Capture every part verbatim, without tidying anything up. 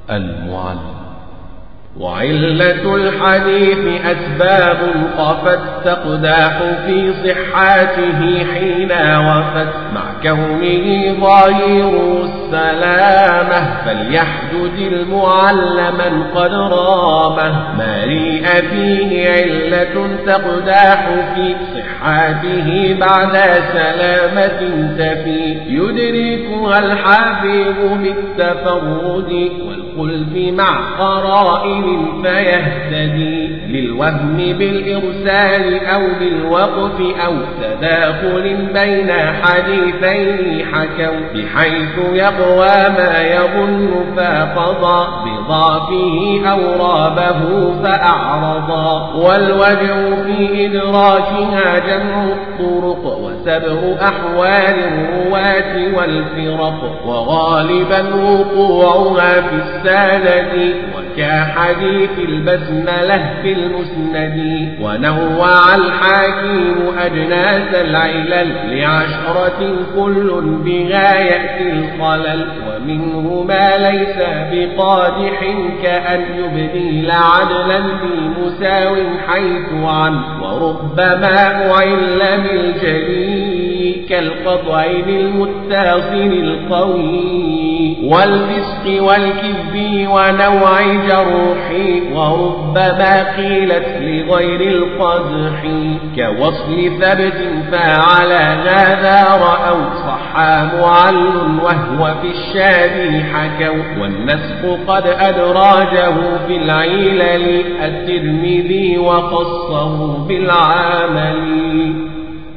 المعلم. وعلة الحديث أسباب خفت تقداح في صحاته حين وفت مع كونه ظاهر السلامة فليحدد المعلما قد رامه ما ريء فيه علة تقداح في صحاته بعد سلامة تفي يدركها الحافظ بالتفرد والخلف مع قرائن فيهتدي للوهم بالإرسال أو بالوقف أو تداخل بين حديثين حكوا بحيث يقوى ما يظن فقضى بضعفه أو رابه فأعرضا والوجه في إدراكها جمع الطرق وسبر أحوال الرواة والفرق وغالبا وقوعها في السند كحديث البسملة في المسند ونوع الحكيم أجناس العلل لعشرة كل بها يأتي الخلل ومنه ما ليس بقادح كأن يبديل عدلا بمساو حيث عن وربما أعل بالجليل كالقطعين المتصل القوي والفسق والكذب ونوع جرح وربما قيلت لغير القدح كوصل ثبت فعلى هذا رأوا صحى معل وهو في الشاذ حكوا والنسخ قد أدراجه في العلل الترمذي وخصه بالعمل.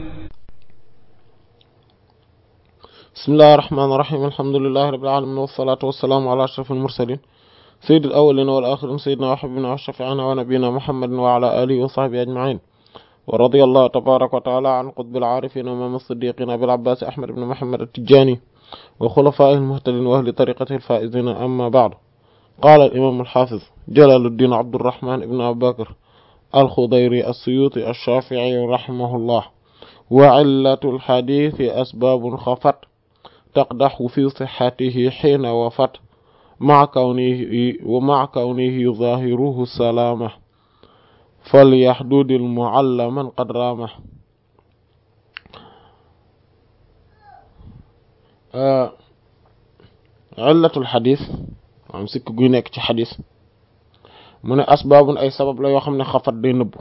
بسم الله الرحمن الرحيم الحمد لله رب العالمين والصلاة والسلام على أشرف المرسلين سيد الأولين والآخرين سيدنا وحبيبنا وشفيعنا ونبينا محمد وعلى آله وصحبه أجمعين ورضي الله تبارك وتعالى عن قطب العارفين وإمام الصديقين أبي العباس أحمد بن محمد التجاني وخلفائه المهتدين وأهل طريقته الفائزين. أما بعد، قال الإمام الحافظ جلال الدين عبد الرحمن بن أبي بكر الخضيري السيوطي الشافعي رحمه الله: وعلة الحديث أسباب خفت تقدح في صحته حين وفت مع كونه ومع كونه ظاهره السلامة فليحدد المعلما قد رامه. آه علة الحديث am sikk guy nekk ci xadis mu ne asbaabun ay sabab la yoo xam ne xafat day nëbbu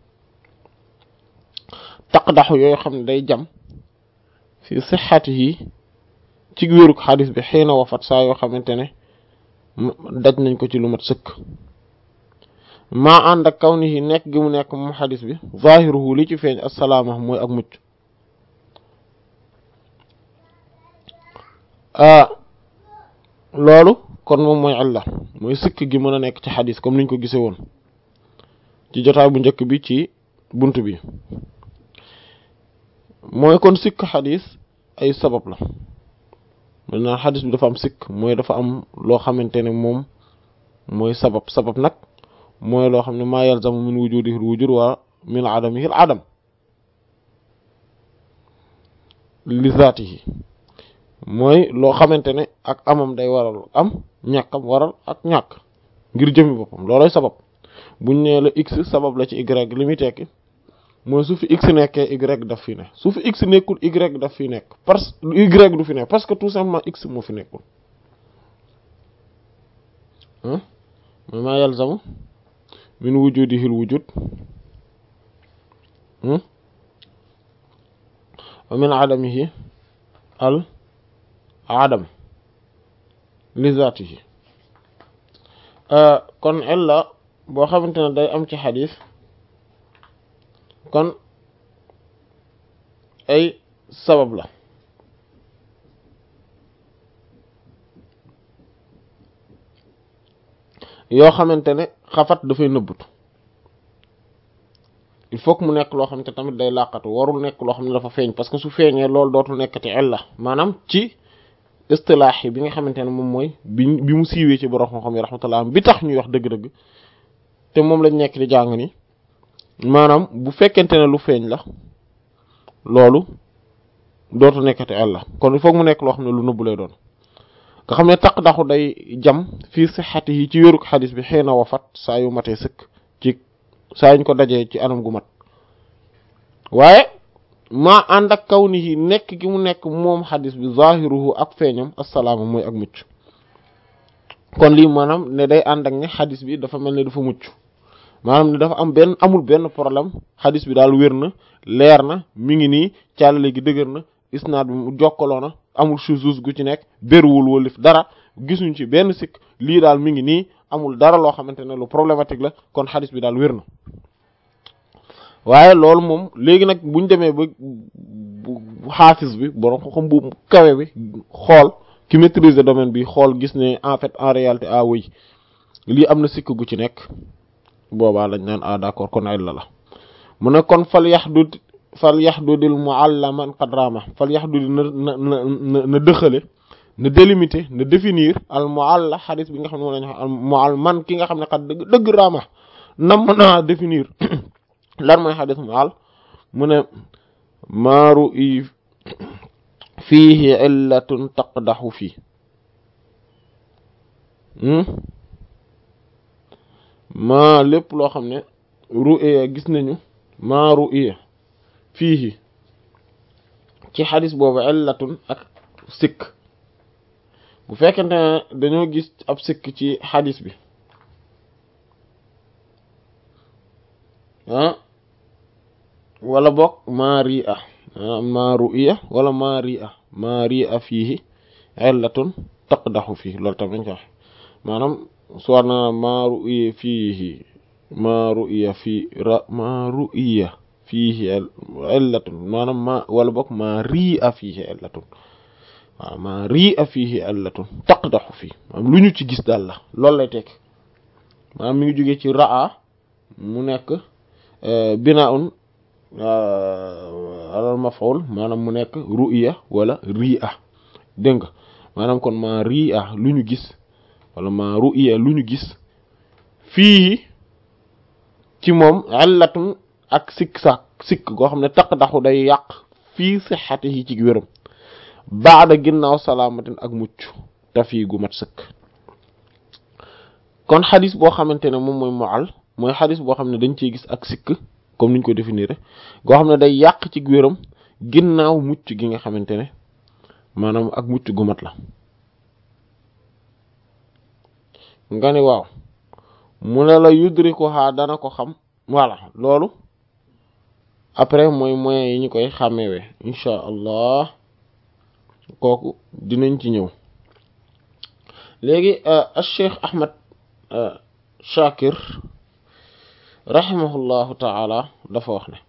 taqdaxu yooyu xam ne day jam fi sixatihi ci wérug xadis bi xiina wafat saa yoo xamante ne daj nañ ko ci lu mat sëkk maa ànd ak kaw ni nekk gi mu nekk moom xadis bi zahiruhu li ci feeñ assalaama mooy ak mucc. loolu kon moom mooy illa mooy sikk gi mën a nekk ci xadis comme niñ ko gisee woon ci jotaay bu njëkk bi ci bunt bi. mooy kon sikk xadis ay sabab la maintenant xadis bi dafa am sikk mooy dafa am loo xamante ne moom mooy sabab sabab nag mooy loo xam ne maa yalzamu min wujudihi al-wujud wa min adamihi al-adam li zaatihi mooy loo xamante ne ak amam day waral am ñàkkam waral ak ñàkk ngir jëmi boppam loolooy sabab buñ nee la x sabab la ci y li muy tekki mooy su fi x nekkee y daf fi ne su fi x nekkul y daf fi nekk parce que y du fi nekk parce que tout simplement x moo fi nekkul ah mooy maa yalzamu min wujudihi al-wujud wa min adamihi al adam li zaatihi. kon illa boo xamante ne day am ci xadis kon ay sabab la yoo xamante ne xafat dafay nëbbatu. il faut que mu nekk loo xamante tamit day làqatu warul nekk loo xam ne dafa feeñ parce que su feeñee loolu dootul nekkati illa maanaam ci istilaax yi bi nga xamante ne moom mooy bi bi mu siiwee ci borom xam-xam yi rahmatullah bi tax ñuy wax dëgg-dëgg te moom lañ nekk di jàng ni maanaam bu fekkente ne lu feeñ la loolu dootu nekkati illa kon il faut mu nekk loo xam ne lu nëbbu lay doon. nga xam ne taqdaxu day jam fii sixati yi ci wérug xadis bi xëy na wafat saa yu matee sëkk ci saa yuñ ko dajee ci anam gu mat waaye maa ànd ak kaw ni yi nekk gi mu nekk moom xadis bi zahiruhu ak feeñam assalaama mooy ak mucc kon lii maanaam ne day ànd ak ne xadis bi dafa mel ne dafa mucc maanaam ne dafa am benn amul benn problème xadis bi daal wér na leer na mi ngi nii càllale gi dëgër na isnaad bi mu jokkaloo na amul shuzuz gu ci nekk béruwul walif dara gisuñ ci benn sikk lii daal mi ngi nii amul dara loo xamante ne lu problématique la kon xadis bi daal wér na waaye loolu moom léegi nag buñ demee ba xaafis bi borom xam bu kawe bi xool ki maîtriser domaine bi xool gis ne en fait en réalité ah oui lii am na sikk gu ci nekk boobaa lañ naan ah d'accord kon ay la la mu ne kon fal yahdud fal yahdudil muallaman qadrama fal yahdud na na na na dëxale na délimiter na définir al mualla xadis bi nga xam ne moom la ñu wax al mualman ki nga xam ne xat dëgg dëgg raama nam naa définir lan mooy xadis muall mu ne maaru i fiihi illatun taqdaxu fii maa lépp loo xam ne ru'ya gis nañu maa ru'ya fiihi ci xadis boobu illatun ak sikk bu fekkente ne dañoo gis ab sikk ci xadis bi ah wala bokk maa ri'a maa ru'ya wala maa ri'a maa ri'a fiihi illatun taqdaxu fii loolu tamit wax maanaam soit na maa ru'ya fiihi maa ru'ya fii ra maa ru'ya fiihi illatun maanaam maa wala bokk maa ri'a fiihi illatun waaw maa ri'a fiihi illatun taqdaxu fii maanaam lu ñu ci gis daal la loolu lay tekk maanaam mi ngi jógee ci ra'a mu nekk binaa'un alal maf'ul maanaam mu nekk ru'ya wala ri'a dégg nga maanaam kon maa ri'a lu ñu gis wala maa ru'ya lu ñu gis fii ci moom illatun ak sikk sak sikk goo xam ne taqdaxu day yàq fii sihhatihi ci wéram baada ginnaaw salaamatin ak mucc tafii gu mat sëkk kon xadis boo xamante ne moom mooy mu'all mooy xadis boo xam ne dañ ciy gis ak sikk comme niñ ko définir goo xam ne day yàq ci wéram ginnaaw mucc gi nga xamante ne maanaam ak mucc gu mat la nga ne waaw mu ne la yudrikuha dana ko xam voilà loolu après mooy moyens yi ñu koy xàmmewe insha allah kooku dinañ ci ñëw léegi al cheikh Ahmad Shakir rahimahullahu ta'ala dafa wax ne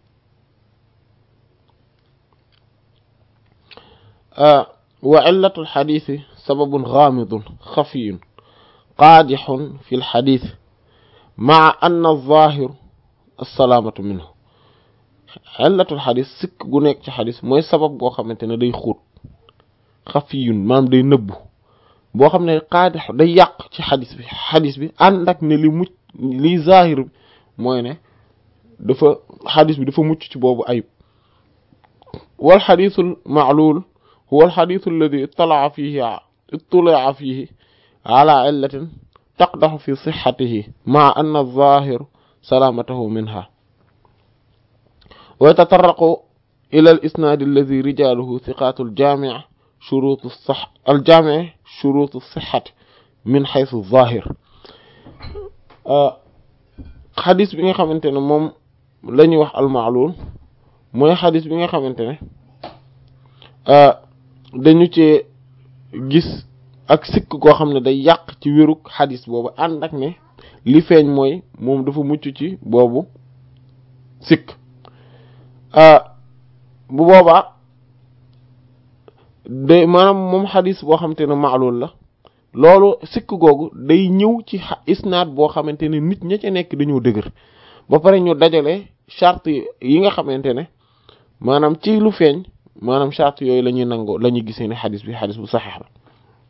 wa illatu alxadiisi sababun ghaamidun xafiyun qaadixun fi alxadiis maa anna az-zaahir as-salaamatu minhu illatu alxadiis sikk gu nekk ci xadiis mooy sabab boo xamante ne day xóot xafiyun maam day nëbbu boo xam ne qaadix day yàq ci xadis bi xadis bi ànd ak ne li mucc li zaahir bi mooy ne dafa xadis bi dafa mucc ci boobu ayib wal xadisul ma'lul huwa al xadisu alladi ittala'a fihi ittala'a fihi ala illatin taqdaxu fi sixatihi ma'a anna az-zaahir salaamatahu minha wa yatatarraqu ila al isnaad alladi rijaaluhu thiqaatu al jaami' شروط الصح الجامع شروط الصحة من حيث الظاهر xadis bi nga xamante ne moom la ñuy wax al-ma'lul mooy xadis bi nga xamante ne dañu ci gis ak sikk koo xam ne day yàq ci wérug xadis boobu ànd ak ne li feeñ mooy moom dafa mucc ci boobu sikk bu boobaa day maanaam moom xadis boo xamante ne ma'lul la loolu sikk googu day ñëw ci isnaad boo xamante ne nit ña ca nekk dañoo dëgër ba pare ñu dajale charte yi nga xamante ne maanaam ci lu feeñ maanaam charte yooyu la ñuy nangoo la ñuy gisee ne xadis bi xadis bu saxiix la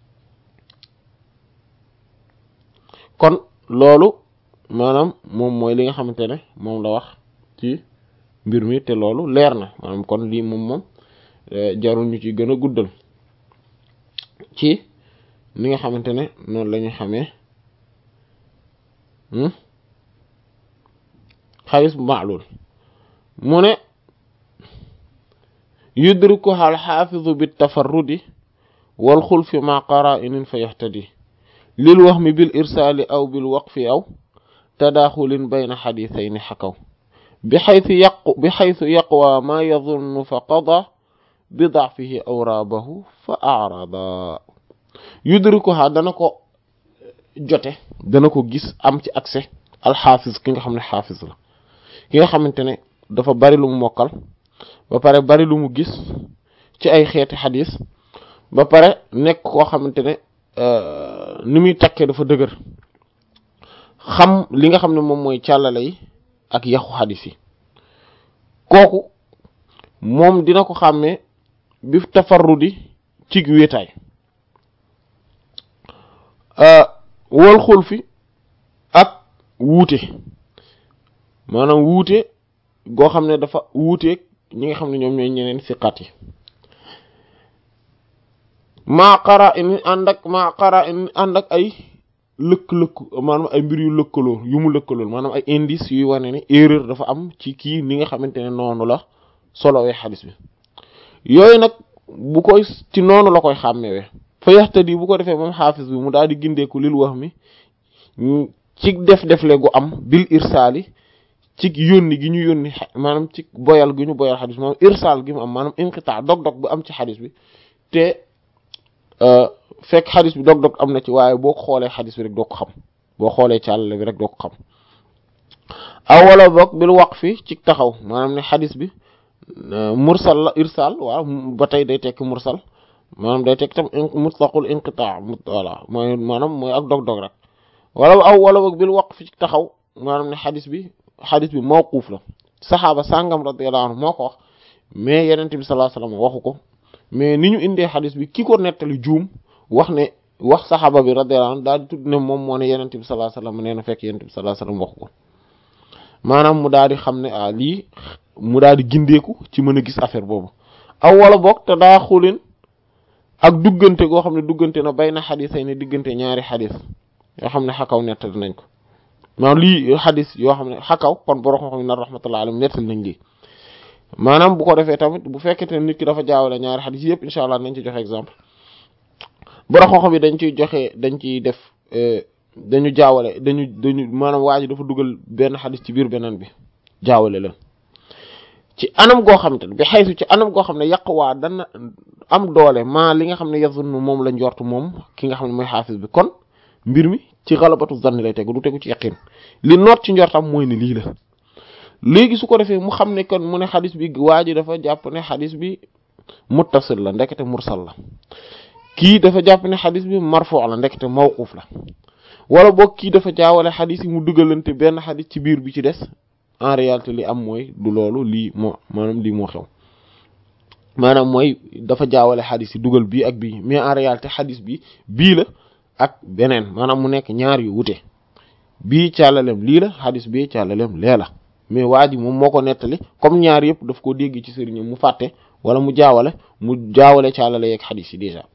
kon loolu maanaam moom mooy li nga xamante ne moom la wax ci mbir mi te loolu leer na maanaam kon lii moom moom jarul ñu ci gën a guddal ci ni nga xamante ne noonu la ñu xamee xadis ma'lul mu ne yudrikuha al-hafizu bit-tafarrudi wal xulfi ma qara'inin fa yahtadi lil wahmi bil irsali aw bil waqfi aw tadaxulin bayna xadisayni xakaw bi xaytu yaqu bi xaytu yaqwa ma yadunnu fa qada bi da'fihi aw rabahu fa a'rada yudrikuha dana ko jote dana ko gis am ci accès alxaafis ki nga xam ne xaafis la ki nga xamante ne dafa bari lu mu mokkal ba pare bari lu mu gis ci ay xeeti xadis ba pare nekk koo xamante ne ni muy takkee dafa dëgër xam li nga xam ne moom mooy càllale yi ak yaxu xadis yi kooku moom dina ko xàmmee bi tafarrudi ci wéetaay wal xulfi ak wuute maanaam wuute goo xam ne dafa wuuteeg ñi nga xam ne ñoom ñooy ñeneen siqat yi maa qara in ànd ak maa qara in ànd ak ay lëkk-lëkk maanaam ay mbir yu lëkkaloo yu mu lëkkalool maanaam ay indice yuy wane ne erreur dafa am ci kii ni nga xamante ne noonu la solowee xadis bi yooyu nag bu koy ci noonu la koy xàmmewee fa yaxtadi bu ko defee moom xaafis bi mu daal di gindeeku lil wax mi ci def defle gu am bil irsaali ci yónni gi ñu yónni maanaam ci boyal gi ñu boyal xadis bi maanaam irsaal gi mu am maanaam inqitaa dog-dog bu am ci xadis bi te fekk xadis bi dog-dog am na ci waaye boo ko xoolee xadis bi rek doo ko xam boo xoolee càllale bi rek doo ko xam aw wala boog bil waqfi ci taxaw maanaam ne xadis bi mursal la irsaal waaw ba tey day tekki mursal maanaam day tekki tam mutlaqul inqitaa voilà mooy maanaam mooy ak dog-dog rek wala aw wala boog bil waqfi ci taxaw maanaam ne xadis bi xadis bi mawquuf la saxaaba sàngam radiyallahu anhu moo ko wax mais yenent bi sallallahu alayhi wasallam waxu ko mais ni ñu indee xadis bi ki ko nettali juum wax ne wax saxaaba bi radiyallahu anhu daal di tudd ne moom moo ne yenent bi sallallahu alayhi wasallam nee na fekk yenent bi sallallahu alayhi wasallam waxu ko maanaam mu daal di xam ne ah lii mu daal di gindeeku ci mën a gis affaire boobu aw wala boog te daa xulin ak duggante goo xam ne duggante na bay na xadis ay ne diggante ñaari xadis yoo xam ne xakaw nettali nañ ko maanaam lii xadis yoo xam ne xakaw kon borom xam-xam ne rahmatullahi alayhi nettali nañ lii maanaam bu ko defee tamit bu fekkente ne nit ki dafa jaawale ñaari xadis yëpp incha allah nañ ci joxe exemple borom xam-xam yi dañ ciy joxe dañ ciy def dañu jaawale dañu dañu maanaam waa ji dafa dugal benn xadis ci biir beneen bi jaawale leen ci anam goo xam te bi xaysu ci anam goo xam ne yàq waa dana am doole maa li nga xam ne yazunnu moom la njort moom ki nga xam ne mooy xaafis bi kon mbir mi ci xalabatu zanni lay tegu du tegu ci yaqin li noot ci njortam mooy ne lii la léegi su ko defee mu xam ne kon mu ne xadis bi waa ji dafa jàpp ne xadis bi muttasil la ndekete mursal la kii dafa jàpp ne xadis bi marfu la ndekete mawquf la wala boog kii dafa jaawale xadis yi mu dugalante benn xadis ci biir bi ci des en réalité li am mooy du loolu lii moo maanaam lii moo xew maanaam mooy dafa jaawale xadis yi dugal bii ak bii mais en réalité xadis bi bii la ak beneen maanaam mu nekk ñaar yu wute bii càllalem lii la xadis bii càllalem lee la mais waa ji moom moo ko nettali comme ñaar yëpp daf ko dégg ci sëriñam mu fàtte wala mu jaawale mu jaawale càllale yeeg xadis yi déjà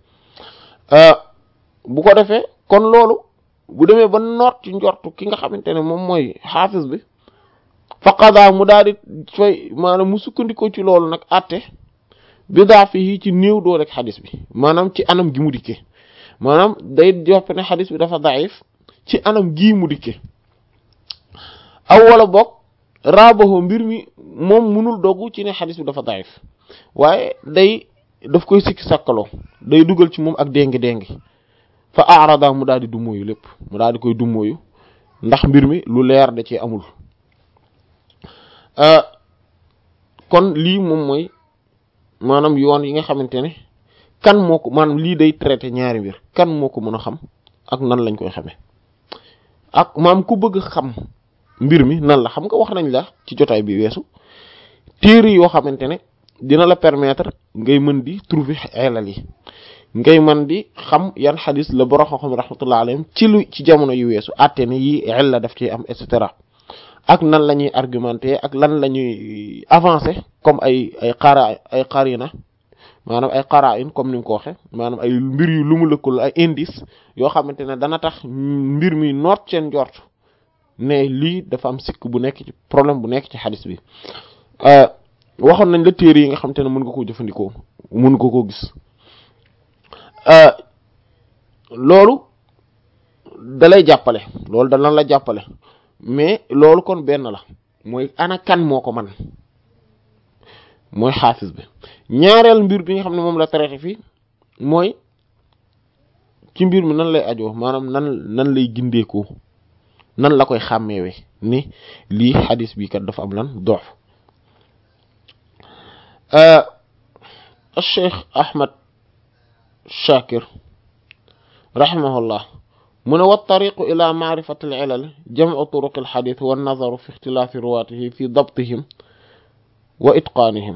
bu ko defee kon loolu bu demee ba noot ci njortu ki nga xamante ne moom mooy xaafis bi faqada mu daal di fay maanaam mu sukkandikoo ci loolu nag àtte bi daa fi ci néew doo rek xadis bi maanaam ci anam gi mu dikkee maanaam day jopp ne xadis bi dafa daif ci anam gii mu dikkee aw wala boog raabaxoo mbir mi moom munul dogu ci ne xadis bi dafa daif waaye day daf koy sikki sàkkaloo day dugal ci moom ak déngi déngi fa arada mu daal di dummóoyu lépp mu daal di koy dummóoyu ndax mbir mi lu leer da ci amul kon lii moom mooy maanaam yoon yi nga xamante ne kan moo ko maanaam lii day traité ñaari mbir kan moo ko mën a xam ak nan lañ koy xamee ak maam ku bëgg xam mbir mi nan la xam nga wax nañ la ci jotaay bi weesu téere yoo xamante ne dina la permettre ngay mën di trouver xelal yi ngay mën di xam yan xadis la borom xam-xam rahmatullah alayhim ci lu ci jamono yu weesu àtte ne yi xel la daf ci am et cetera ak nan la ñuy argumenter ak lan la ñuy avancer comme ay ay xaara ay xarina maanaam ay qara'in comme ni nga ko waxe maanaam ay mbir yu lu mu lëkkul ay indice yoo xamante ne dana tax mbir mi noot seen njort ne lii dafa am sikk bu nekk ci problème bu nekk ci xadis bi waxoon nañ la téere yi nga xamante ne mën nga koo jëfandikoo mën nga koo gis loolu dalay jàppale loolu da lan la jàppale mais loolu kon benn la mooy ana kan moo ko man mooy xaafis bi ñaareel mbir bi nga xam ne moom la traité fii mooy ci mbir mi nan lay ajoo maanaam nan nan lay gindeekoo nan la koy xàmmeewe ni lii xadis bi kat dafa am lan doof Cheikh Ahmad Shakir rahimahullah mu ne wa tariqu ila maarifati al ilal jam'u turuq al xadis wa nazaru fi ixtilaafi ruwaatihi fi dabtihim wa itqaanihim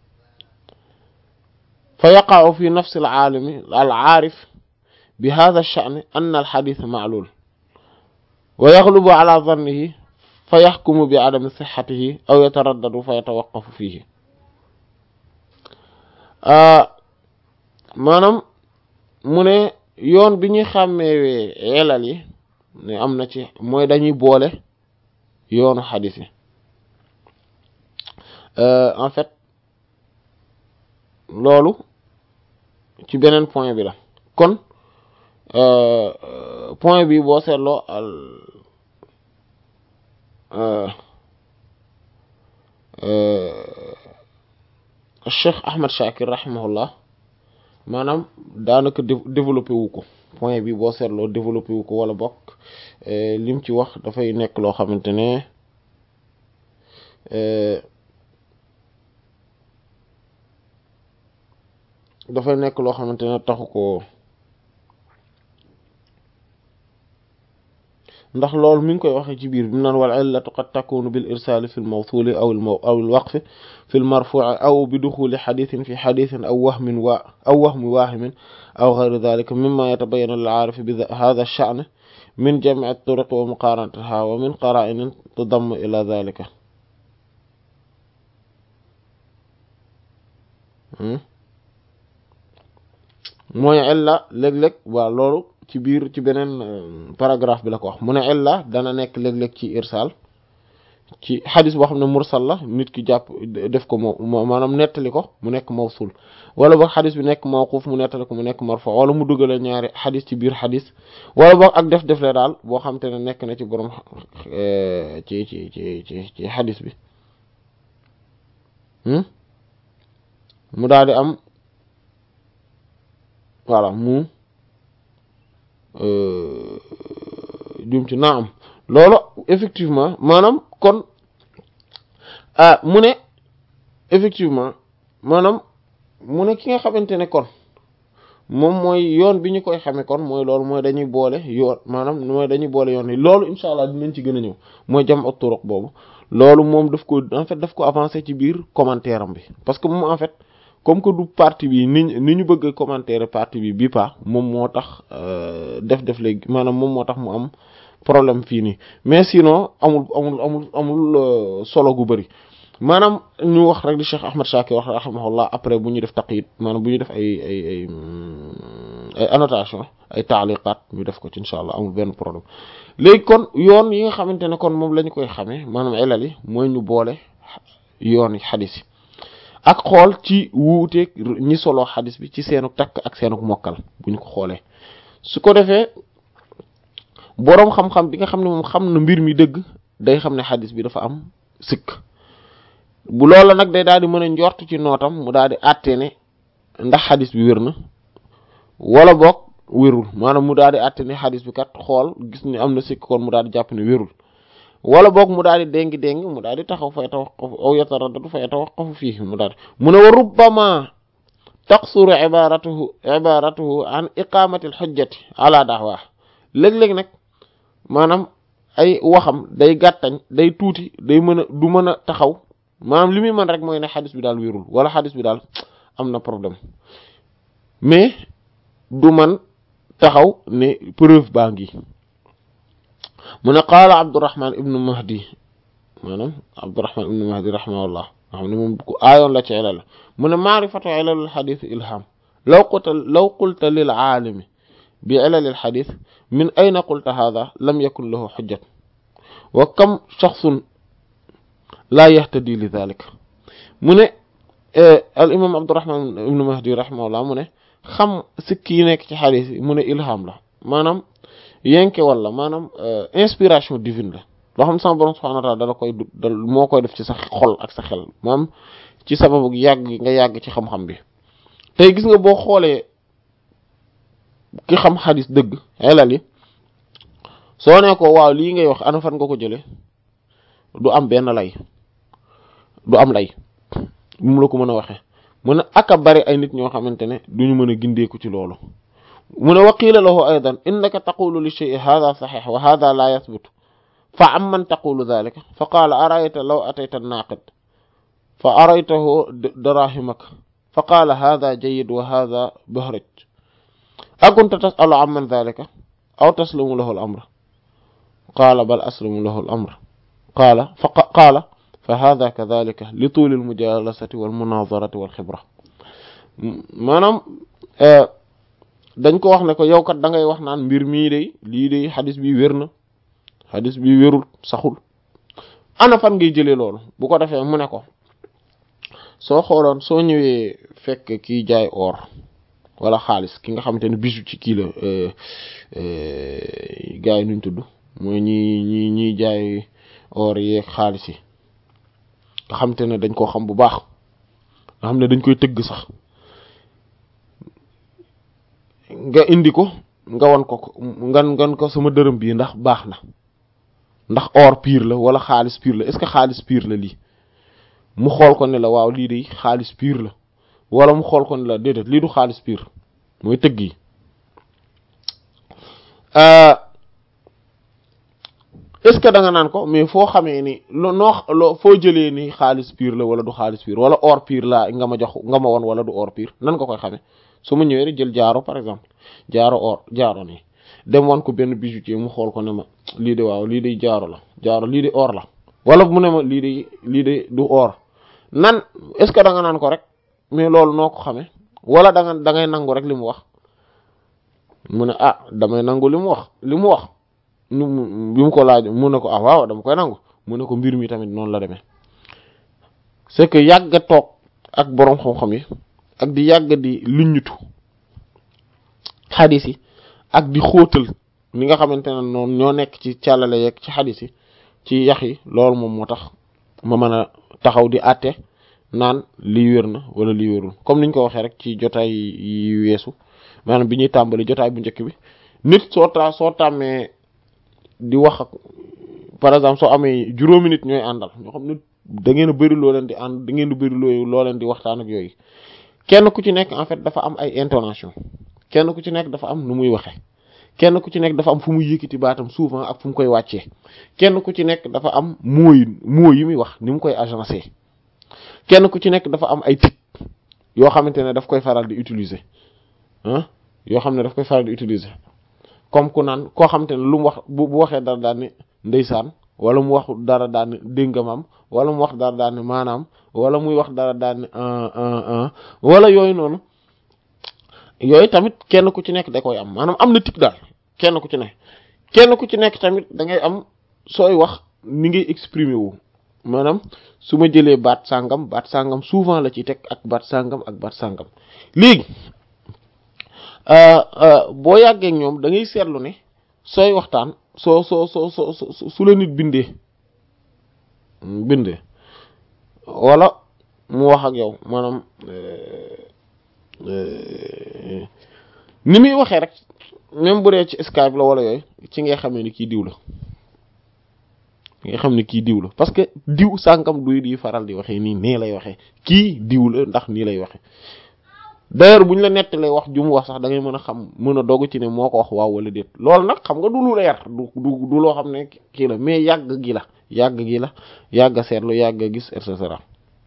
fa yaqa'u fi nafsi al aalimi al aarif bi haadha ash-sha'n anna al xadis ma'lul wa yaghlubu ala dhannihi fa yaxkumu bi adami sixatihi aw yataraddadu fa yatawaqqafu fiihi maanaam mu ne yoon bi ñuy xàmmeewee yelal yi ne am na ci mooy dañuy boole yoonu xadis yi en fait loolu ci beneen point bi la kon point bi boo seetloo al Cheikh Ahmad Shakir rahimahullah maanaam daanaka développé wu ko point bi boo seetloo développé wu ko wala bokk lim ci wax dafay nekk loo xamante ne dafay nekk loo xamante ne taxu ko ndax loolu mi ngi koy waxee ci biir bi mu naan wal illatu qad takunu bil irsali fi l mawsuli aw l maw aw l waqfi fi l marfu'i aw bi duxuli xadithin fi xadithin aw wahmin wa aw wahmi waahimin aw ghayri dhalika mimma yatabayyanu lil aarif bi hadha ash-sha'n min jam'i at-turuq wa muqaranatiha wa min qara'in tudammu ila dhalika mooy illa léeg-léeg waa loolu ci biir ci beneen paragraphe bi la ko wax mu ne illa dana nekk léeg-léeg ci irsal ci xadis boo xam ne mursal la nit ki jàpp def ko moo maanaam nettali ko mu nekk mawsul wala boog xadis bi nekk mawquf mu nettali ko mu nekk marfu wala mu duggale ñaari xadis ci biir xadis wala boog ak def def le daal boo xam te ne nekk na ci borom ci ci ci ci ci xadis bi mu daal di am voilà mu jum ci naa am loolu effectivement maanaam kon ah mu ne effectivement maanaam mu ne ki nga xamante ne kon moom mooy yoon bi ñu koy xamee kon mooy loolu mooy dañuy boole yoon maanaam mooy dañuy boole yoon yi loolu incha allah dinañ ci gën a ñëw mooy jam ak turuq boobu loolu moom daf ko en fait daf ko avancé ci biir commentaire am bi parce que moom en fait comme que du partie bi ni ni ñu bëgg a commentaire partie bi bi pa moom moo tax def def léegi maanaam moom moo tax mu am problème fii nii mais sinon amul amul amul amul solo gu bëri maanaam ñu wax rek di Cheikh Ahmad Shakir wax rahimahullah après bu ñu def taqyid maanaam bu ñu def ay ay ay ay annotation ay taaliqaat ñu def ko ci insha allah amul benn problème léegi kon yoon yi nga xamante ne kon moom la ñu koy xamee maanaam ilal yi mooy ñu boole yoon yi xadis yi ak xool ci wuuteeg ñi solo xadis bi ci seenu takk ak seenu mokkal bu ñu ko xoolee su ko defee boroom xam-xam bi nga xam ne moom xam na mbir mi dëgg day xam ne xadis bi dafa am sikk bu loola nag day daal di mën a njort ci nootam mu daal di àtte ne ndax xadis bi wér na wala boog wérul maanaam mu daal di àtte ne xadis bi kat xool gis ni am na sikk kon mu daal di jàpp ne wérul wala boog mu daal di déngi déngi mu daal di taxaw fa yatawaqqafu aw yataraddadu fa yatawaqqafu fiihi mu daal di mu ne wa rubbama taqsuru ibaratuhu ibaratuhu an iqamati al-hujjati ala da'wah léeg-léeg nag maanaam ay waxam day gàttañ day tuuti day mën a du mën a taxaw maanaam li muy mën rek mooy ne xadis bi daal wérul wala xadis bi daal am na problème mais du man taxaw ne preuve baa ngi mu ne qaala Abdurrahman ibnu Mahdi maanaam Abdurrahman ibnu Mahdi rahimahullah nga xam ne moom ku aayoon la ci ilal mu ne maarifatu ilalil xadis ilham law qulta law qulta lil aalimi bi ilalil xadis min ayna qulta hada lam yakun lahu xujjat wa kam shaxsun laa yahtadi li dalik mu ne al imam Abdurrahman ibnu Mahdi rahimahullah mu ne xam sikki yi nekk ci xadis yi mu ne ilham la maanaam yenke wala maanaam inspiration divine la loo xam sama borom subhanahu wa ta'ala dala koy dal moo koy def ci sa xol ak sa xel maanaam ci sababu yàgg nga yàgg ci xam-xam bi tey gis nga boo xoolee ki xam xadis dëgg xelal yi soo ne ko waaw lii ngay wax ana fan nga ko jële du am benn lay du am lay bu mu la ko mën a waxee mu ne aka bari ay nit ñoo xamante ne duñu mën a gindeeku ci loolu mu ne waqiila lahu aydan innaka taqulu li shay'in hadha sahih wa hadha la yathbut fa amman taqulu dhalika fa qaala arayta law atayta an-naqid fa araytahu darahimak fa qaala hadha jayyid wa hadha bahraj akunta tas'alu amman dhalika aw taslimu lahu al-amr qaala bal aslimu lahu al-amr qaala fa qaala fa hadha kadhalika li tuuli al-mujalasati wal munazarati wal khibra maanaam dañ ko wax ne ko yow kat da ngay wax naan mbir mii de lii de xadis bi wér na xadis bi wérul saxul ana fan ngay jëlee loolu bu ko defee mu ne ko soo xooloon soo ñëwee fekk kii jaay or wala xaalis ki nga xamante ne bisu ci kii la gars yi nuñ tudd mooy ñi ñi ñiy jaay or yeeg xaalis yi nga xamante ne dañ koo xam bu baax nga xam ne dañ koy tëgg sax nga indi ko nga wan ko ngan ngan ko sama dërëm bii ndax baax na ndax or pire la wala xaalis pire la est-ce que xaalis pire la lii mu xool ko ne la waaw lii de xaalis pire la wala mu xool ko ne la déedéet lii du xaalis pire mooy tëgg yi est-ce que da nga naan ko mais foo xamee ni lo noo foo jëlee ni xaalis pire la wala du xaalis pire wala or pire la nga ma jox nga ma won wala du or pire nan nga koy xamee su ma ñëwee rek jël jaaro par exemple jaaro or jaaro nii dem wan ko benn bijoutier mu xool ko ne ma lii de waaw lii de jaaro la jaaro lii de or la wala mu ne ma lii de lii de du or nan est-ce que da nga naan ko rek mais loolu noo ko xamee wala da nga da ngay nangu rek li mu wax mu ne ah damay nangu li mu wax li mu wax bi mu ko laaj mu ne ko ah waaw dama koy nangu mu ne ko mbir mi tamit noonu la demee c'est que yàgg a toog ak boroom xam-xam yi ak di yàgg di luññutu xadis yi ak di xóotal ni nga xamante ne noonu ñoo nekk ci càllale yeeg ci xadis yi ci yax yi loolu moom moo tax ma mën a taxaw di àtte naan lii wér na wala lii wérul comme niñ ko waxee rek ci jotaay yi weesu maanaam bi ñuy tàmbali jotaay bu njëkk bi nit soo ta soo tàmmee di wax ak par exemple soo amee juróomi nit ñooy àndal ñoo xam ne da ngeen a bëri loo leen di ànd da ngeen a bëri loo loo leen di waxtaan ak yooyu kenn ku ci nekk en fait dafa am ay intonation kenn ku ci nekk dafa am nu muy waxe kenn ku ci nekk dafa am fu muy yëkkati baatam souvent ak fu mu koy wàccee kenn ku ci nekk dafa am mooy mooy yi muy wax ni mu koy agencé kenn ku ci nekk dafa am ay tic yoo xamante ne daf koy faral di utiliser ah yoo xam ne daf koy faral di utiliser comme ku naan koo xamante ne lu mu wax bu bu waxee dara daal ni ndeysaan wala mu wax dara daal ni déngamam wala mu wax dara daal ni maanaam wala muy wax dara daal ni wala yooyu noonu yooyu tamit kenn ku ci nekk da koy am maanaam am na tic daal kenn ku ci nekk kenn ku ci nekk tamit da ngay am sooy wax ni ngay exprimer wu maanaam su ma jëlee baat sàngam baat sàngam souvent la ciy teg ak baat sàngam ak baat sàngam léegi boo yàggee ak ñoom da ngay seetlu ne sooy waxtaan soo soo soo soo su la nit bindee bindee wala mu wax ak yow maanaam ni muy waxee rek même bu dee ci Skype la wala yooyu ci ngay xamee ni kii diw la nga xam ne kii diw la parce que diw sànkam duy di faral di waxee nii nii lay waxee kii diw la ndax nii lay waxee d'ailleurs bu ñu la nettalee wax ju mu wax sax da ngay mën a xam mën a dogu ci ne moo ko wax waaw wala déet loolu nag xam nga du lu leer du du du loo xam ne kii la mais yàgg gi la yàgg gi la yàgg a seetlu yàgg a gis et cetera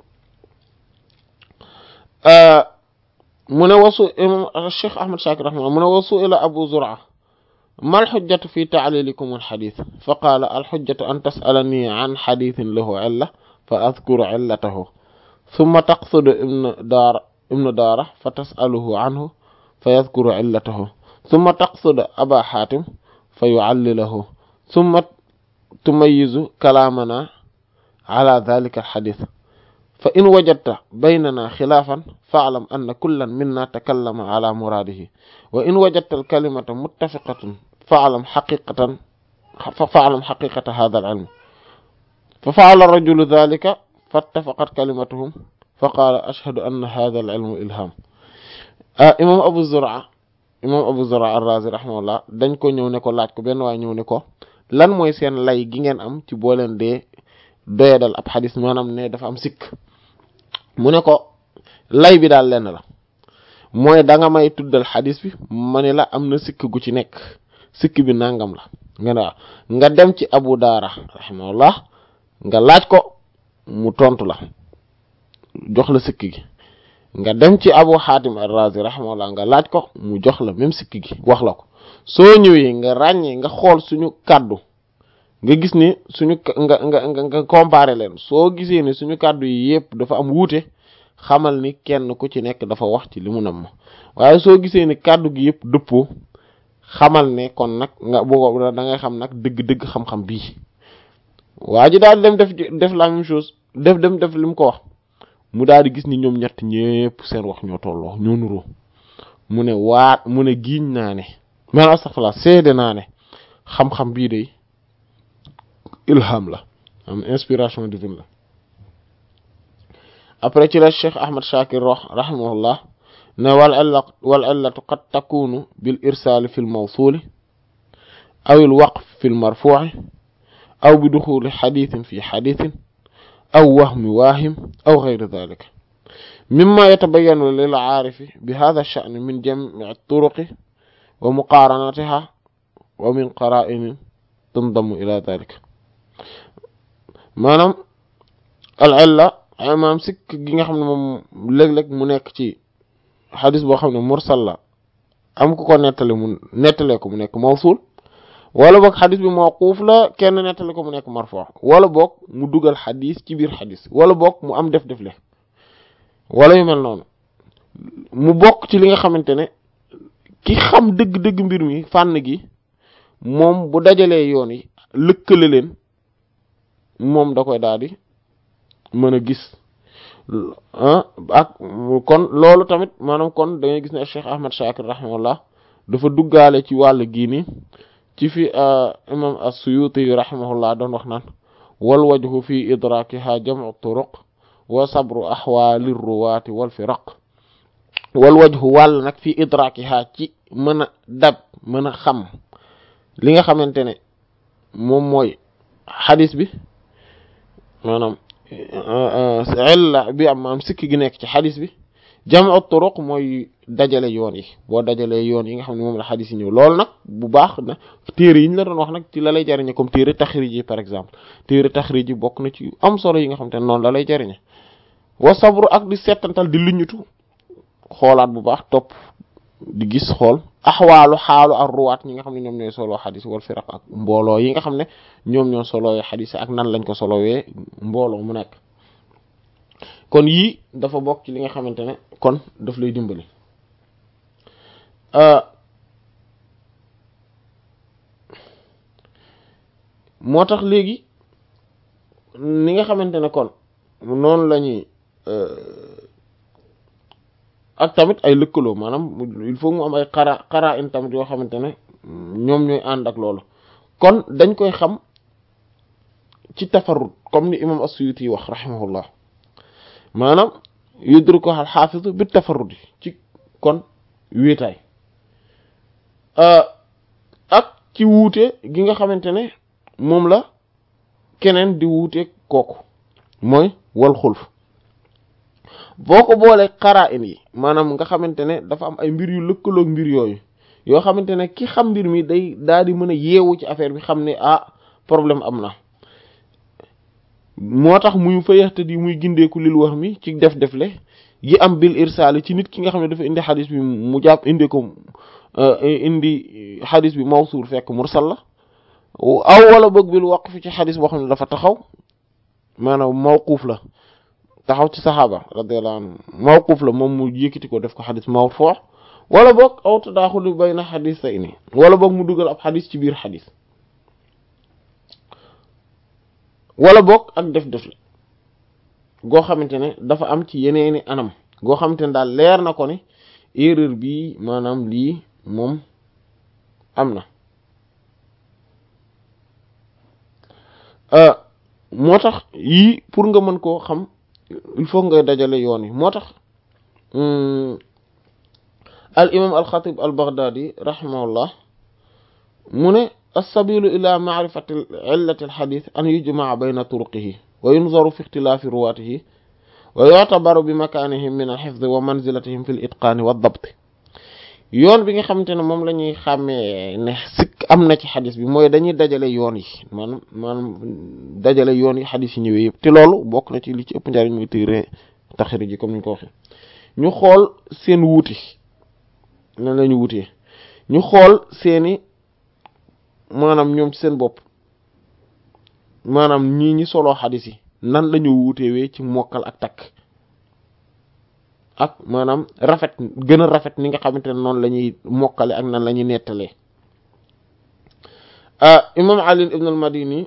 mu ne wasu imam Cheikh Ahmad Shakir rahimahullah mu ne wasu ila Abu Zur'a ما الحجة في تعليلكم الحديث فقال الحجة أن تسألني عن حديث له علة فأذكر علته thumma taqsudu ibnu daara ibnu daara fa tas'aluhu anhu fa yadhkuru illatahu thumma taqsudu aba xaatim fa yu'allilahu thumma tumayyizu kalaamana ala dhalika alxadith fa in wajadta baynana xilaafan fa'lam anna kullan minna takallama ala muraadihi wa in wajadta alkalimata muttafiqatan fa'lam xaqiqatan fa'lam xaqiqata hadha alilm fa fa'ala rajulu dhalika fattafaqat kalimatuhum fa qaala ashhadu anna hadha alilmu ilham. imam Abu Zur'a imam Abu Zur'a ar-Razi rahimahullah dañ ko ñëw ne ko laaj ko benn waay ñëw ne ko lan mooy seen lay gi ngeen am ci boo leen dee doyadal ab xadis maanaam ne dafa am sikk mu ne ko lay bi daal lenn la mooy da nga may tuddal xadis bi ma ne la am na sikk gu ci nekk sikk bi nangam la nga ne nga dem ci Abu Daara rahimahullah nga laaj ko mu tontu la jox la sikk gi nga dem ci Abu Hatim ar-Razi rahimahullah nga laaj ko mu jox la même sikk gi wax la ko soo ñëwee nga ràññee nga xool suñu kàddu nga gis ni suñu nga nga nga nga comparer leen soo gisee ni suñu kàddu yi yëpp dafa am wuute xamal ni kenn ku ci nekk dafa wax ci li mu nam waaye soo gisee ni kàddu gi yëpp dëppoo xamal ne kon nag nga boo da ngay xam nag dëgg-dëgg xam-xam bii waa ji daal dem def def la même chose def dem def li mu ko wax mu daal di gis ni ñoom ñett ñëpp seen wax ñoo tolloo ñoo nuroo mu ne waat mu ne giiñ naa ne man astaghfirullah seede naa ne xam-xam bii de ilham la am inspiration divine la. après ci la Cheikh Ahmad Shakir wax rahimahullah ne wal illa wal illatu qad takunu bil irsal fi al mawsul aw al waqf fi al marfu' aw bi dukhul hadith fi hadith aw wahmi wahim aw ghayr dhalika mimma yatabayyanu lil 'arif bi hadha ash-sha'n min jam' at-turuq wa muqaranatiha wa min qara'in tandamu ila dhalika maanaam al illa maanaam sikk gi nga xam ne moom léeg-léeg mu nekk ci xadis boo xam ne mursal la am ku ko nettali mu nettalee ko mu nekk mawsul wala boog xadis bi mawquuf la kenn nettali ko mu nekk marfu wala boog mu dugal xadis ci biir xadis wala boog mu am def def le wala yu mel noonu mu bokk ci li nga xamante ne ki xam dëgg-dëgg mbir mi fànn gi moom bu dajalee yoon yi lëkkale leen moom da koy daal di mën a gis ah ak kon loolu tamit maanaam kon da ngay gis ne Cheikh Ahmad Shakir rahimahullah dafa duggaale ci wàll gii nii ci fi imam as-Suyuti rahimahullah doon wax naan wal wajhu fi idrakiha jam'u turuq wa sabru ahwalir ruwaati wal firaq wal wajhu wàll nag fi idrakiha ci mën a dab mën a xam li nga xamante ne moom mooy xadis bi maanaam illa bi am maam sikk gi nekk ci xadis bi jam'u turuq mooy dajale yoon yi boo dajalee yoon yi nga xam ne moom la xadis yi ñëw loolu nag bu baax na téere yi ñu la doon wax nag ci la lay jariñe comme téere taxrij yi par exemple téere taxrij yi bokk na ci am solo yi nga xam te ne noonu la lay jariñe wa sabru ak di settantal di luñutu xoolaat bu baax topp di gis xool axwaalu xaalu ak ruwaat ñi nga xam ne ñoom ñooy soloo xadis wal firaq ak mbooloo yi nga xam ne ñoom ñoo solowee xadis ak nan lañ ko solowee mbooloo mu nekk kon yii dafa bokk ci li nga xamante ne kon daf lay dimbali moo tax léegi ni nga xamante ne kon noonu la ñuy ak tamit ay lëkkaloo maanaam il faut mu am ay xara xara in tamit yoo xamante ne ñoom ñooy ànd ak loolu kon dañ koy xam ci tafarrud comme ni imam as-Suyuti wax rahimahullah maanaam yudriku al-hafiz bi tafarrud ci kon wéetaay ak ci wuute gi nga xamante ne moom la keneen di wuute kooku mooy wal xulf boo ko boolee xaraa'in yi maanaam nga xamante ne dafa am ay mbir yu lëkkaloog mbir yooyu yoo xamante ne ki xam mbir mi day daal di mën a yeewu ci affaire bi xam ne ah problème am na moo tax muy fayaxte di muy gindeeku lil wax mi ci def defle yi am bil irsaali ci nit ki nga xam ne dafa indi xadis bi mu jàpp indi ko indi xadis bi mawsuul fekk mursal la aw wala bëgg bil waqf ci xadis boo xam ne dafa taxaw maanaam mawquuf la taxaw ci saxaaba radiyallahu anhu mawquf la moom mu yëkkati ko def ko xadis marfu' wala boog aw tadaaxulu bayna xadisayni wala boog mu dugal ab xadis ci biir xadis wala boog ak def def la goo xamante ne dafa am ci yeneeni anam goo xamante ne daal leer na ko ne erreur bi maanaam lii moom am na moo tax yii pour nga mën koo xam il faut ngay dajale yoon yi moo tax al imam al xatib al baghdadi rahimahullah mu ne as-sabilu ila ma'rifati illati al hadith an yujma'a bayna turuqihi wa yunzaru fi ikhtilafi ruwatihi wa yu'tabaru bi makanihim min al hifz wa manzilatihim fi al itqan wa ad-dabt yoon bi nga xamante ne moom la ñuy xàmmee ne sikk am na ci xadis bi mooy dañuy dajale yoon yi maanaam maanaam dajale yoon yi xadis yi ñëwee yëpp te loolu bokk na ci li ci ëpp njariñ muy téere taxrij ji comme ni ñu ko waxee ñu xool seen wuuti nan la ñu wutee ñu xool seeni maanaam ñoom ci seen bopp maanaam ñii ñi soloo xadis yi nan la ñu wuutewee ci mokkal ak takk ak maanaam rafet gën a rafet ni nga xamante ne noonu la ñuy mokkale ak nan la ñuy nettalee imam Ali ibn al-Madini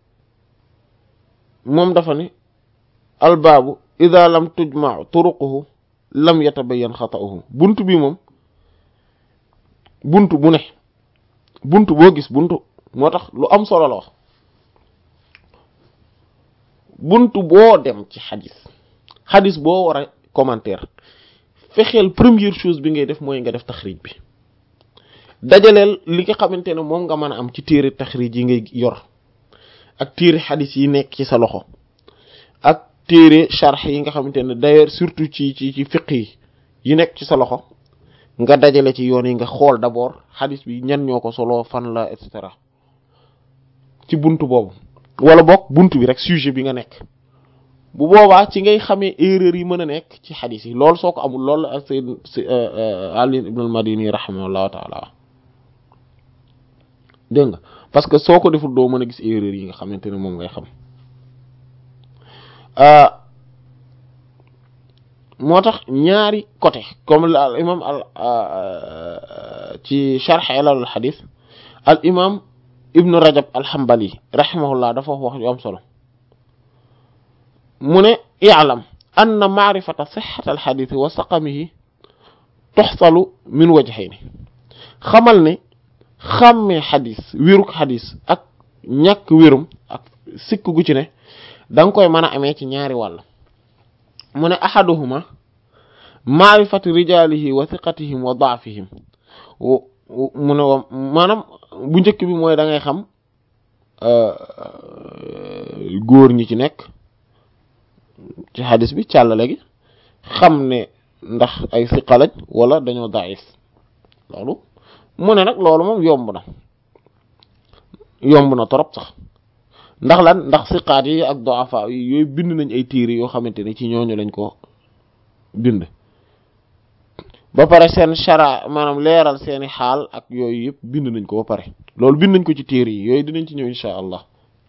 moom dafa ne albaabu ida lam tujma turuquhu lam yatabayyan xata'uhu buntu bi moom buntu bu ne buntu boo gis buntu moo tax lu am solo la wax buntu boo dem ci xadis xadis boo war a commentaire fexeel première chose bi ngay def mooy nga def taxrij bi dajaleel li nga xamante ne moom nga mën a am ci téere taxrij yi ngay yor ak téere xadis yi nekk ci sa loxo ak téere sharh yi nga xamante ne d'ailleurs surtout ci ci ci fiqh yi yi nekk ci sa loxo nga dajale ci yoon yi nga xool d'abord xadis bi ñan ñoo ko solo fan la et cetera ci buntu boobu wala boog buntu bi rek sujet bi nga nekk bu boobaa ci ngay xamee erreur yi mën a nekk ci xadis yi loolu soo ko amul loolu ak sayyid Ali ibn al-Madini rahimahullahu ta'ala dégg nga parce que soo ko deful doo mën a gis erreur yi nga xamante ne moom ngay xam moo tax ñaari côté comme al imam al ci sharh ilal al hadith al imam ibnu Rajab al-Hanbali rahimahullah dafa wax yu am solo mu ne i'lam anna ma'rifata sihhat al-hadith wa saqamihi tuhsalu min wajhayn xamal ne xàmmee xadis wéruk xadis ak ñàkk wérum ak sikk gu ci ne da nga koy mën a amee ci ñaari wàll mu ne ahaduhuma ma'rifatu rijalihi wa thiqatihim wa da'fihim mu ne wa maanaam bu njëkk bi mooy da ngay xam góor ñi ci nekk ci xadis bi càllale gi xam ne ndax ay siqa lañ wala dañoo daif loolu mu ne nag loolu moom yomb na yomb na trop sax ndax lan ndax siqaat yi ak du'afa yi yooyu bind nañ ay téere yoo xamante ne ci ñooñu lañ ko bind ba pare seen shara maanaam leeral seeni xaal ak yooyu yëpp bind nañ ko ba pare loolu bind nañ ko ci téere yi yooyu dinañ ci ñëw insha allah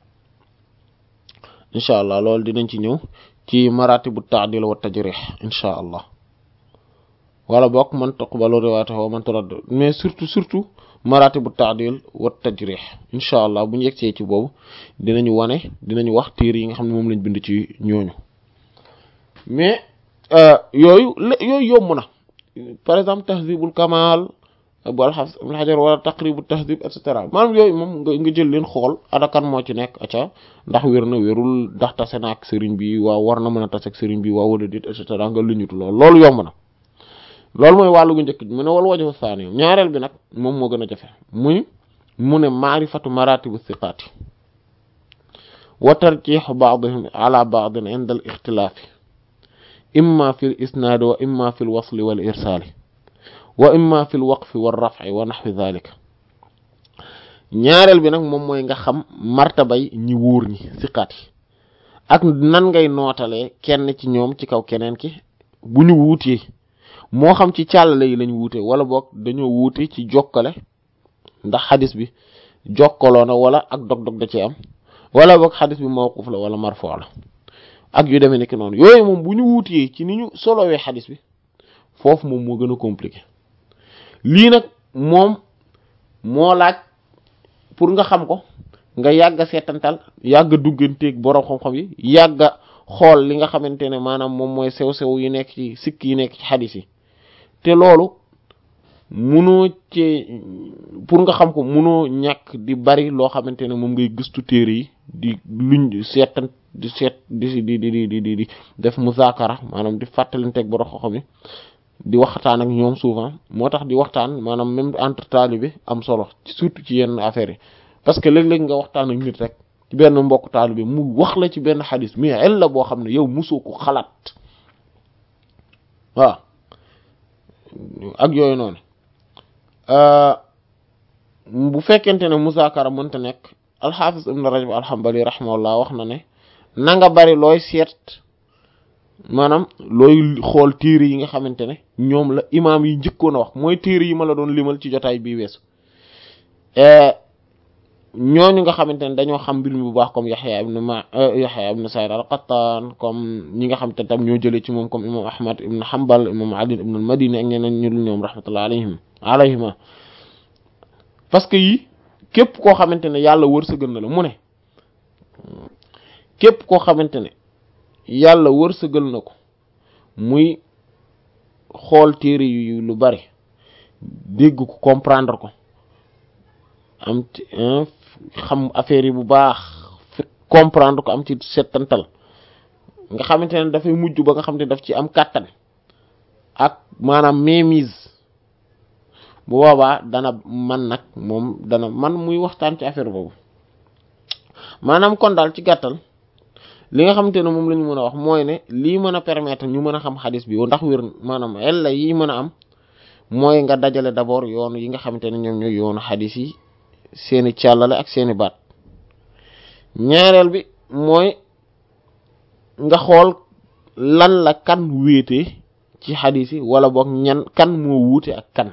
insha allah loolu dinañ ci ñëw ci maratibu ta'dil wa tajrih insha allah wala bokk man taqbalu riwaayatahu wa man turad mais surtout surtout maratibu ta'dil wa tajrih insha allah bu ñu yegsee ci boobu dinañu wane dinañu wax téere yi nga xam ne moom lañ bind ci ñooñu mais yooyu yooyu yomb na par exemple tahdhibul kamal bu al-Hafiz ibn Hajar wala taqribut tahdhib et cetera maanaam yooyu moom nga nga jël leen xool adakan moo ci nekk aca ndax wér na wérul ndax tase na ak sëriñ bi waaw war na mën a tase ak sëriñ bi waaw wala déet et cetera nga liñutu loolu loolu yomb na loolu mooy wàllu gu njëkk mu ne wal wajhu thani ñaareel bi nag moom moo gën a jafe muy mu ne ma'rifatu maratibu thiqaati wa tarjihu ba'dihim ala ba'din 'inda al-ikhtilaf imma fi al-isnad wa imma fi al-wasl wal irsal wa imma fi al-waqf wal raf'i wa nahwi dhalika ñaareel bi nag moom mooy nga xam martabay ñi wóor ñi thiqaat yi ak nan ngay nootalee kenn ci ñoom ci kaw keneen ki bu ñu wuutee moo xam ci càllale yi lañ wuute wala boog dañoo wuute ci jokkale ndax xadis bi jokkaloo na wala ak dog-dog da ci am wala boog xadis bi mawquf la wala marfu la ak yu demee nekk noonu yooyu moom bu ñu wuutee ci ni ñu solowee xadis bi foofu moom moo gën a compliqué lii nag moom moo laaj pour nga xam ko nga yàgg a seetantal yàgg a dugganteeg borom xam-xam yi yàgg a xool li nga xamante ne maanaam moom mooy sew-sew yi nekk ci sikk yi nekk ci xadis yi te loolu munoo ci pour nga xam ko munoo ñàkk di bari loo xamante ne moom ngay gëstu téere yi di luñ seetan di seet di di di di di di def muzaakara maanaam di fàttalanteeg borom xam-xam yi di waxtaan ak ñoom souvent moo tax di waxtaan maanaam même entre taalibe am solo surtout ci yenn affaires yi parce que léeg-léeg nga waxtaan ak nit rek ci benn mbokk taalibe mu wax la ci benn xadis mais el la boo xam ne yow mosoo ko xalaat waaw ak yooyu noonu bu fekkente ne muzaakara mënta nekk alxaafis ibn rajab alxambali rahimahullah wax na ne na nga bari looy seet maanaam looy xool téere yi nga xamante ne ñoom la imaam yi njëkkoon a wax mooy téere yi ma la doon limal ci jotaay bii weesu ñooñu nga xamante ne dañoo xam mbir mi bu baax comme Yaxya ibn ma Yaxya ibn Sa'id al-Qattan comme ñi nga xamante ne tam ñoo jëlee ci moom comme imam Ahmad ibn Hanbal imam Ali ibn al-Madini ak ñeneen ñu dul ñoom rahmatullah alayhim alayhima parce que yi képp koo xamante ne yàlla wërsëgal na la mu ne képp koo xamante ne yàlla wërsëgal na ko muy xool téere yu lu bari dégg ko comprendre ko am ci xam affaire yi bu baax comprendre ko am ci settantal nga xamante ne dafay mujj ba nga xam ne daf ci am kàttan ak maanaam mainmise bu boobaa dana man nag moom dana man muy waxtaan ci affaire boobu maanaam kon daal ci gàttal li nga xamante ne moom la ñu mën a wax mooy ne lii mën a permettre ñu mën a xam xadis bi ndax wér maanaam ella yi mën a am mooy nga dajale d'abord yoon yi nga xamante ne ñoom ñooy yoonu xadis yi seeni càllale ak seeni baat ñaareel bi mooy nga xool lan la kan wéete ci xadis yi wala boog ñan kan moo wuute ak kan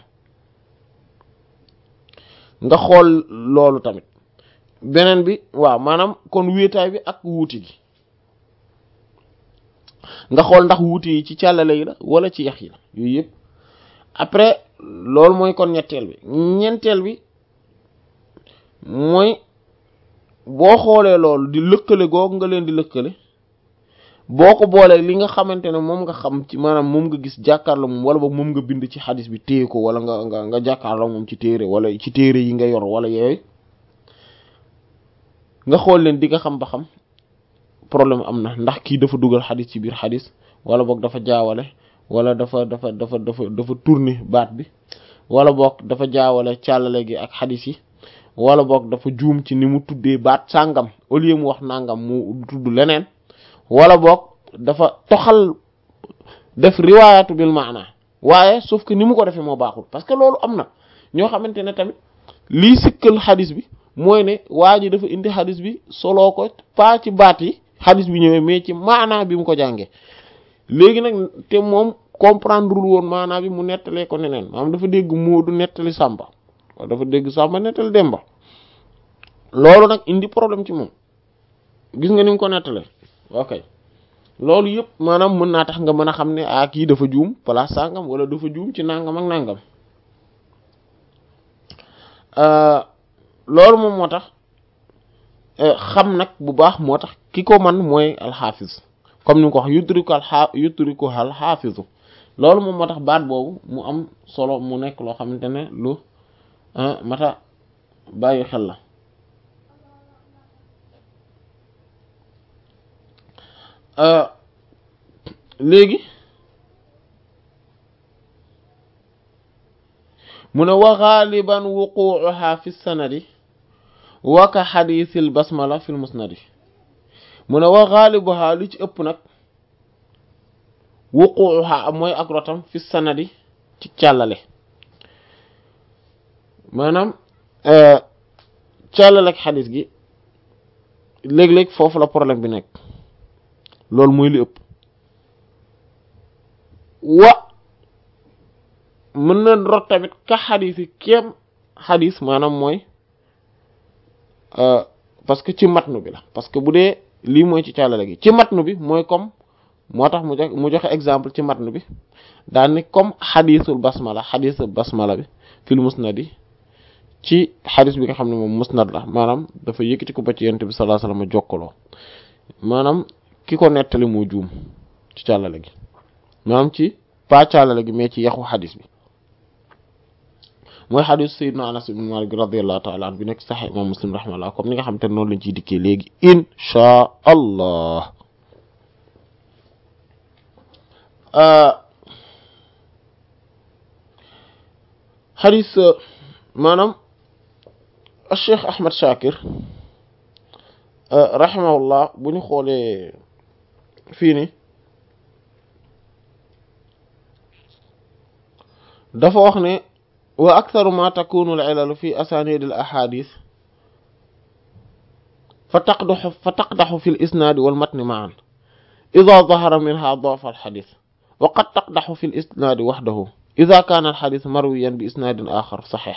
nga xool loolu tamit beneen bi waaw maanaam kon wéetaay bi ak wuuti gi nga xool ndax wuuti yi ci càllale yi la wala ci yax yi la yooyu yëpp après loolu mooy kon ñetteel bi ñeenteel bi mooy boo xoolee loolu di lëkkale googu nga leen di lëkkale boo ko boolee li nga xamante ne moom nga xam ci maanaam moom nga gis jàkkaarloo moom wala boog moom nga bind ci xadis bi téye ko wala nga nga nga jàkkaarloo moom ci téere wala ci téere yi nga yor wala yooyu nga xool leen di nga xam ba xam problème am na ndax kii dafa dugal xadis ci biir xadis wala boog dafa jaawale wala dafa dafa dafa dafa dafa tourner baat bi wala boog dafa jaawale càllale gi ak xadis yi wala boog dafa juum ci ni mu tuddee baat sàngam au lieu mu wax nangam mu tudd leneen wala boog dafa toxal def riwaayatu bil maana waaye sauf que ni mu ko defee moo baaxul parce que loolu am na ñoo xamante ne tamit lii sikkal xadis bi mooy ne waa ji dafa indi xadis bi soloo ko pas ci baat yi xadis bi ñëwee mais ci maana bi mu ko jàngee léegi nag te moom comprendre woon maana bi mu nettalee ko neneen maanaam dafa dégg Moodu nettali Samba wala dafa dégg Samba nettali Demba loolu nag indi problème ci moom gis nga ni mu ko nettalee ok loolu yëpp maanaam mën naa tax nga mën a xam ne ah kii dafa juum place sangam wala dafa juum ci nangam ak nangam loolu moom moo tax xam nag bu baax moo tax ki ko man mooy alxaafis comme ni nga ko wax yudriku alxa yudriku alxaafisu loolu moom moo tax baat boobu mu am solo mu nekk loo xamante ne lu mata bàyyi xel la léegi mu ne wa ghaliban wuqu'uha fi sanadi wa ka hadithil basmala fil musnadi mu ne wa ghalibuha li ci ëpp nag wuqu'uha mooy ak rotam fi sanadi ci càllale maanaam càllale ak xadis gi léeg-léeg foofu la problème bi nekk loolu mooy li ëpp wa mën na rot tamit ka xadis yi kéem xadis maanaam mooy parce que ci matnu bi la parce que bu dee lii mooy ci càllale gi ci matnu bi mooy comme moo tax mu jox mu joxe exemple ci matnu bi daal ni comme xadiisul basmala xadiisul basmala bi fil musnadi ci xadis bi nga xam ne moom musnad la maanaam dafa yëkkati ko ba ci yonent bi sallallahu alayhi wasallam jokkaloo maanaam ki ko nettali moo juum ci càllale gi maanaam ci pas càllale gi mais ci yaxu xadis bi mooy xadis sayyidina Anas ibn Malik radiyallahu ta'ala anhu bi nekk Sahih imam Muslim rahimahullah comme ni nga xam te noonu lañ ciy dikkee léegi insha allah xadis maanaam Cheikh Ahmad Shakir rahimahullah bu ñu xoolee fii ni dafa wax ne wa aktharu ma takunu al-ilal fi asanid al-ahadith fa taqdahu fa taqdahu fi al-isnad wal matn ma'an idha dhahara minha dha'f al-hadith wa qad taqdahu fi al-isnad wahdahu idha kana al-hadith marwiyan bi isnad akhar sahih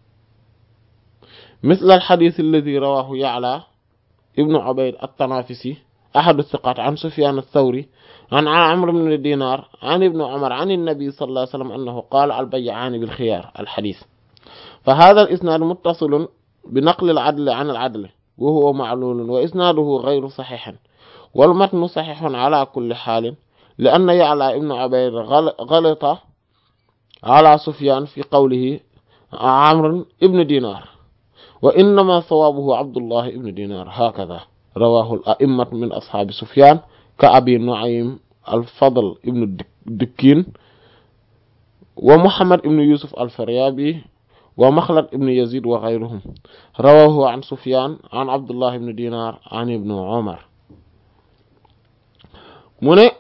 مثل الحديث الذي رواه يعلى ابن عبيد الطنافسي أحد الثقات عن سفيان الثوري عن عمرو بن دينار عن ابن عمر عن النبي صلى الله عليه وسلم أنه قال البيعان بالخيار الحديث فهذا الإسناد متصل بنقل العدل عن العدل وهو معلول وإسناده غير صحيح والمتن صحيح على كل حال لأن يعلى ابن عبيد غلط على سفيان في قوله عمرو بن دينار وإنما صوابه عبد الله بن دينار هكذا رواه الأئمة من أصحاب سفيان كأبي نعيم الفضل بن الدكين ومحمد بن يوسف الفريابي ومخلد بن يزيد وغيرهم رواه عن سفيان عن عبد الله بن دينار عن ابن عمر mu ne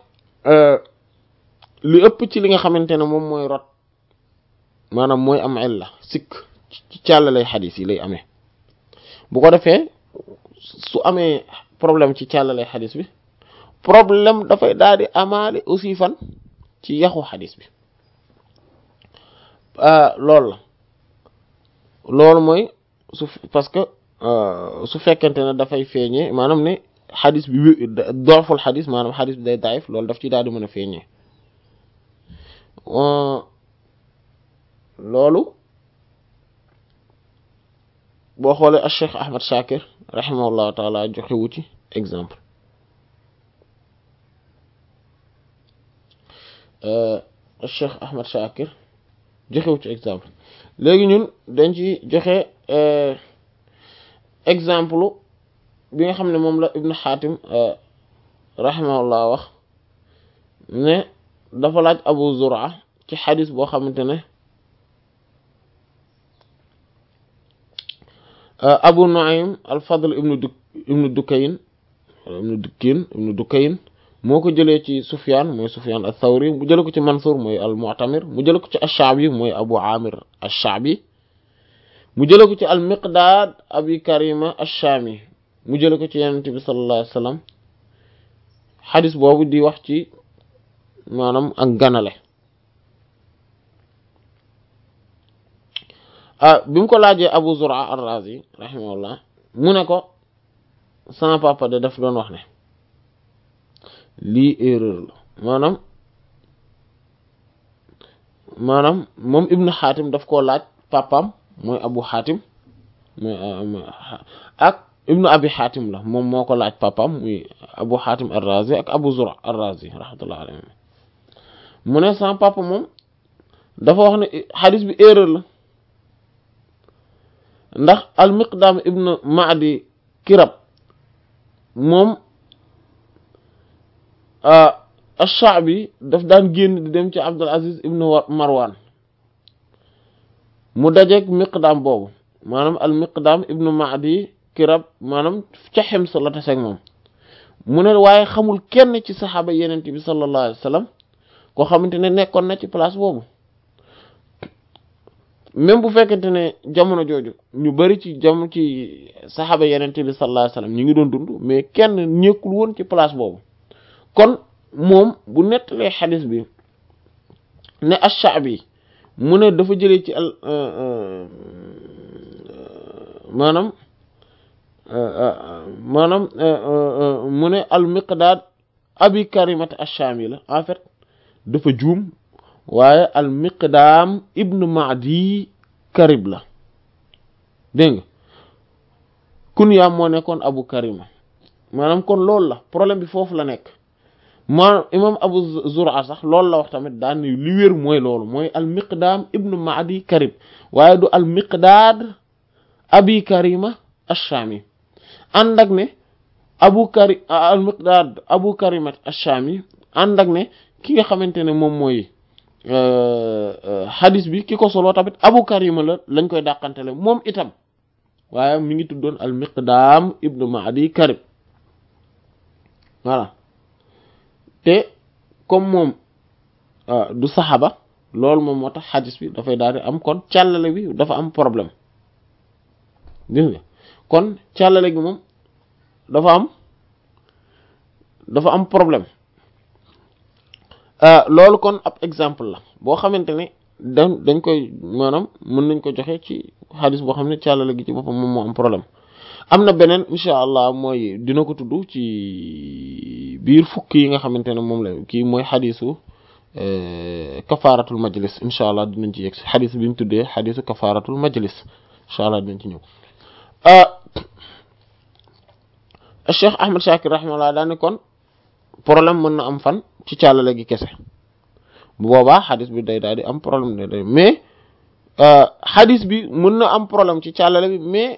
li ëpp ci li nga xamante ne moom mooy rot maanaam mooy am illa sikk ci càllalay xadis yi lay amee bu ko defee su amee problème ci càllalay xadis bi problème dafay daal di amaale aussi fan ci yaxu xadis bi loolu la loolu mooy su parce que su fekkente ne dafay feeñee maanaam ne xadis bi dooful xadis maanaam xadis bi day daif loolu daf ci daal di mën a feeñee loolu boo xoolee al Cheikh Ahmad Shakir rahimahullahu taala joxewu ci exemple al Cheikh Ahmad Shakir joxewu ci exemple léegi ñun dañ ci joxe exemple bi nga xam ne moom la Ibn Hatim rahimahullah wax ne dafa laaj Abu Zur'a ci xadis boo xamante ne Abu Nu'aym al-Fadl ibnu du ibnu Dukayn ibnu Dukayn ibnu Dukayn moo ko jëlee ci Sufyan mooy Sufyan ath-Thawri mu jëlee ko ci Mansur mooy al-Mu'tamir mu jëlee ko ci ash-Sha'bi mooy Abu Amir ash-Sha'bi mu jëlee ko ci al-Miqdad Abi Karima ash-Shami mu jëlee ko ci Yonent bi sallallahu alayhi wasallam xadis boobu di wax ci maanaam ak ganale ah bi mu ko laajee Abu Zur'a ar-Razi rahimahullah mu ne ko sama papa de daf doon wax ne lii erreur la maanaam maanaam moom Ibn Hatim daf koo laaj papaam mooy Abu Hatim mooy ak Ibn Abi Hatim la moom moo ko laaj papaam muy Abu Hatim ar-Razi ak Abu Zur'a ar-Razi rahmatullah alayhi mu ne sama papa moom dafa wax ne xadis bi erreur la ndax al-Miqdam ibn Ma'di Kirab moom ash-Sha'bi daf daan génn di dem ci Abdul Aziz ibn Marwan mu dajeeg Miqdam boobu maanaam al-Miqdam ibn Ma'di Kirab maanaam ca Hims la taseeg moom mu ne waaye xamul kenn ci saxaaba Yonent bi sallallahu alayhi wa sallam koo xamante ne nekkoon na ci place boobu même bu fekkente ne jamono jooju ñu bari ci jamono ci saxaaba Yonent bi sallallahu alayhi wa sallam ñu ngi doon dund mais kenn nekkul woon ci place boobu kon moom bu nettalee xadis bi ne ash-Sha'bi mu ne dafa jëlee ci al maanaam maanaam mu ne al Miqdaad abi Karimat ash-Shaami la en fait dafa juum waaye al Miqdaam ibn Ma'di Karib la dégg nga kunyaam moo nekkoon Abu Karima maanaam kon loolu la problème bi foofu la nekk ma imam Abu Zur'a sax loolu la wax tamit daan ni li wér mooy loolu mooy al Miqdaam ibn Ma'di Karib waaye du al Miqdaad abi Karima ash-Shaami ànd ak ne Abu Kari al Miqdaad Abu Karimat ash-Shaami ànd ak ne ki nga xamante ne moom mooy hadis bi ki ko solo tamit Abu Karima la lañ koy dàqantele moom itam waaye mi ngi tuddoon al Miqdaam ibn Ma'di Karib voilà te comme moom du saxaba loolu moom moo tax hadis bi dafay daal di am kon càllale bi dafa am problème dégg nga kon càllale gi moom dafa am dafa am problème loolu kon ab exemple la boo xamante ne dañ dañ koy maanaam mën nañ ko joxe ci xadis boo xam ne càllale gi ci boppam moom moo am problème am na beneen insha allah mooy dina ko tudd ci biir fukk yi nga xamante ne moom la kii mooy xadisu kafaaratul majlis insha allah dinañ ci yegg si xadis bi ñu tuddee xadisu kafaaratul majlis insha allah dinañ ci ñëw Cheikh Ahmad Shakir rahimahullah daane kon problème mën na am fan ci càllale gi kese bu boobaa xadis bi day daal di am problème day day mais xadis bi mën na am problème ci càllale bi mais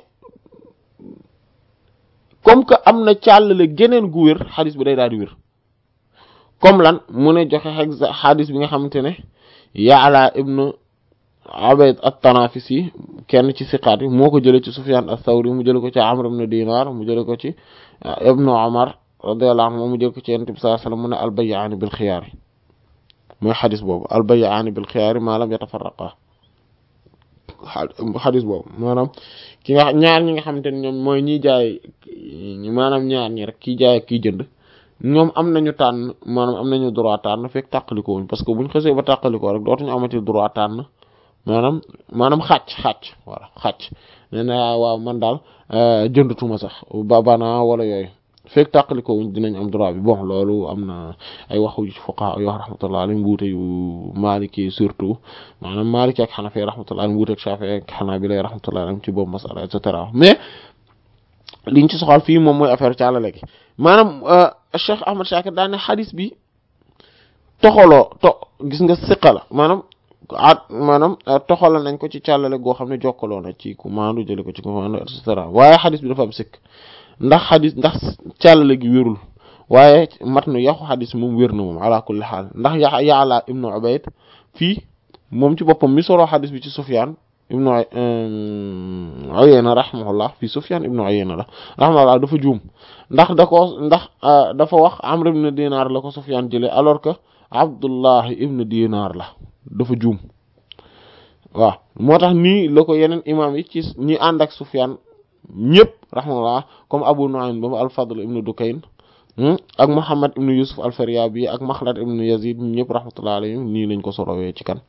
comme que am na càllale geneen gu wér xadis bi day daal di wér comme lan mu ne joxe exa xadis bi nga xamante ne Ya'la ibnu Ubayd at-Tanafisi kenn ci siqaat yi moo ko jëlee ci Sufyan ath-Thawri mu jële ko ci Amr ibn Dinar mu jële ko ci ibnu Umar radiyallahu anhu mu jël ko ci Yonent bi sallallahu alayhi wasallam mu ne al-bay'ani bil xiyaar mooy xadis boobu al-bay'ani bil xiyaar ma lam yatafarraqa xadis boobu maanaam ki nga ñaar ñi nga xamante ne ñoom mooy ñiy jaay maanaam ñaar ñi rek kii jaay ak kii jënd ñoom am nañu tànn maanaam am nañu droit tànn fekk tàqalikoo wuñ parce que buñ xësee ba tàqalikoo rek dootuñu amati droit tànn maanaam maanaam xàcc xàcc voilà xàcc nee na waaw man daal jëndatuma sax ba bana wala yooyu fekk tàqalikoo wuñ dinañ am droit bi bon loolu am na ay waxu fuqaha yoo rahmatullah alayhim wuute yu Maliki surtout maanaam Maliki ak Hanafi rahmatullah alayhim wuute ak Shafi'i ak Hanabila rahmatullah alayhim ci boobu masala et cetera mais liñ ci soxal fii moom mooy affaire càllale gi maanaam Cheikh Ahmad Shakir daa ne xadis bi toxaloo to gis nga siqa la maanaam at maanaam toxala nañ ko ci càllale goo xam ne jokkaloo na ci ku maandu jële ko ci ku maandu et cetera waaye xadis bi dafa am sikk ndax xadis ndax càllale gi wérul waaye mat nu yaxu xadis moom wér na moom ala kulli xaal ndax ya Ya'la ibnu Ubayd fii moom ci boppam mi soroo xadis bi ci Sufyan ibnu Uyayna rahimahullah fii Sufyan ibnu Uyayna la rahimahullah dafa juum ndax da ko ndax dafa wax Amr ibn Dinar la ko Sufyan jële alors que Abdullah ibn Dinar la dafa juum waaw moo tax nii la ko yeneen imam yi ci ñi ànd ak Sufyan ñëpp rahimahullah comme Abu Nu'aym ba al-Fadl ibn Dukayn ak Muhammad ibn Yusuf al-Firyabi ak Makhlad ibn Yazid ñëpp rahmatullah alayhim nii lañ ko solowee ci kan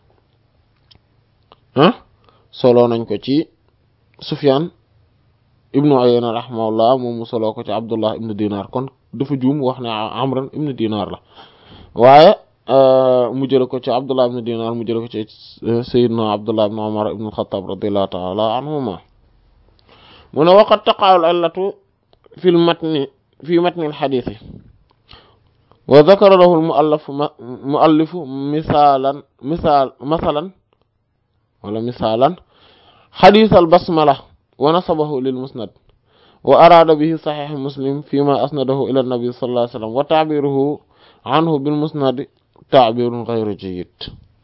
ah solo nañ ko ci Sufyan ibnu Uyayna rahimahullah moom mu soloo ko ci Abdullah ibn Dinar kon dafa juum wax ne Amr ibn Dinar la waaye mu jële ko ci Abdullah ibn Dinar mu jële ko ci Sayyidina Abdullah ibn Umar ibn al-Khattab radiyallahu ta'ala anhuma mu ne waqad taqa'u al-illatu fi al-matni fi matni al-hadith wa dhakara lahu al-mu'allif mu'allifu misalan misal masalan wala misalan hadith al-basmala wa nasabahu lil musnad wa arada bihi sahih Muslim fima asnadahu ila an-nabi sallallahu alayhi wasallam wa ta'biruhu anhu bil musnad ta'birun ghayru jayyid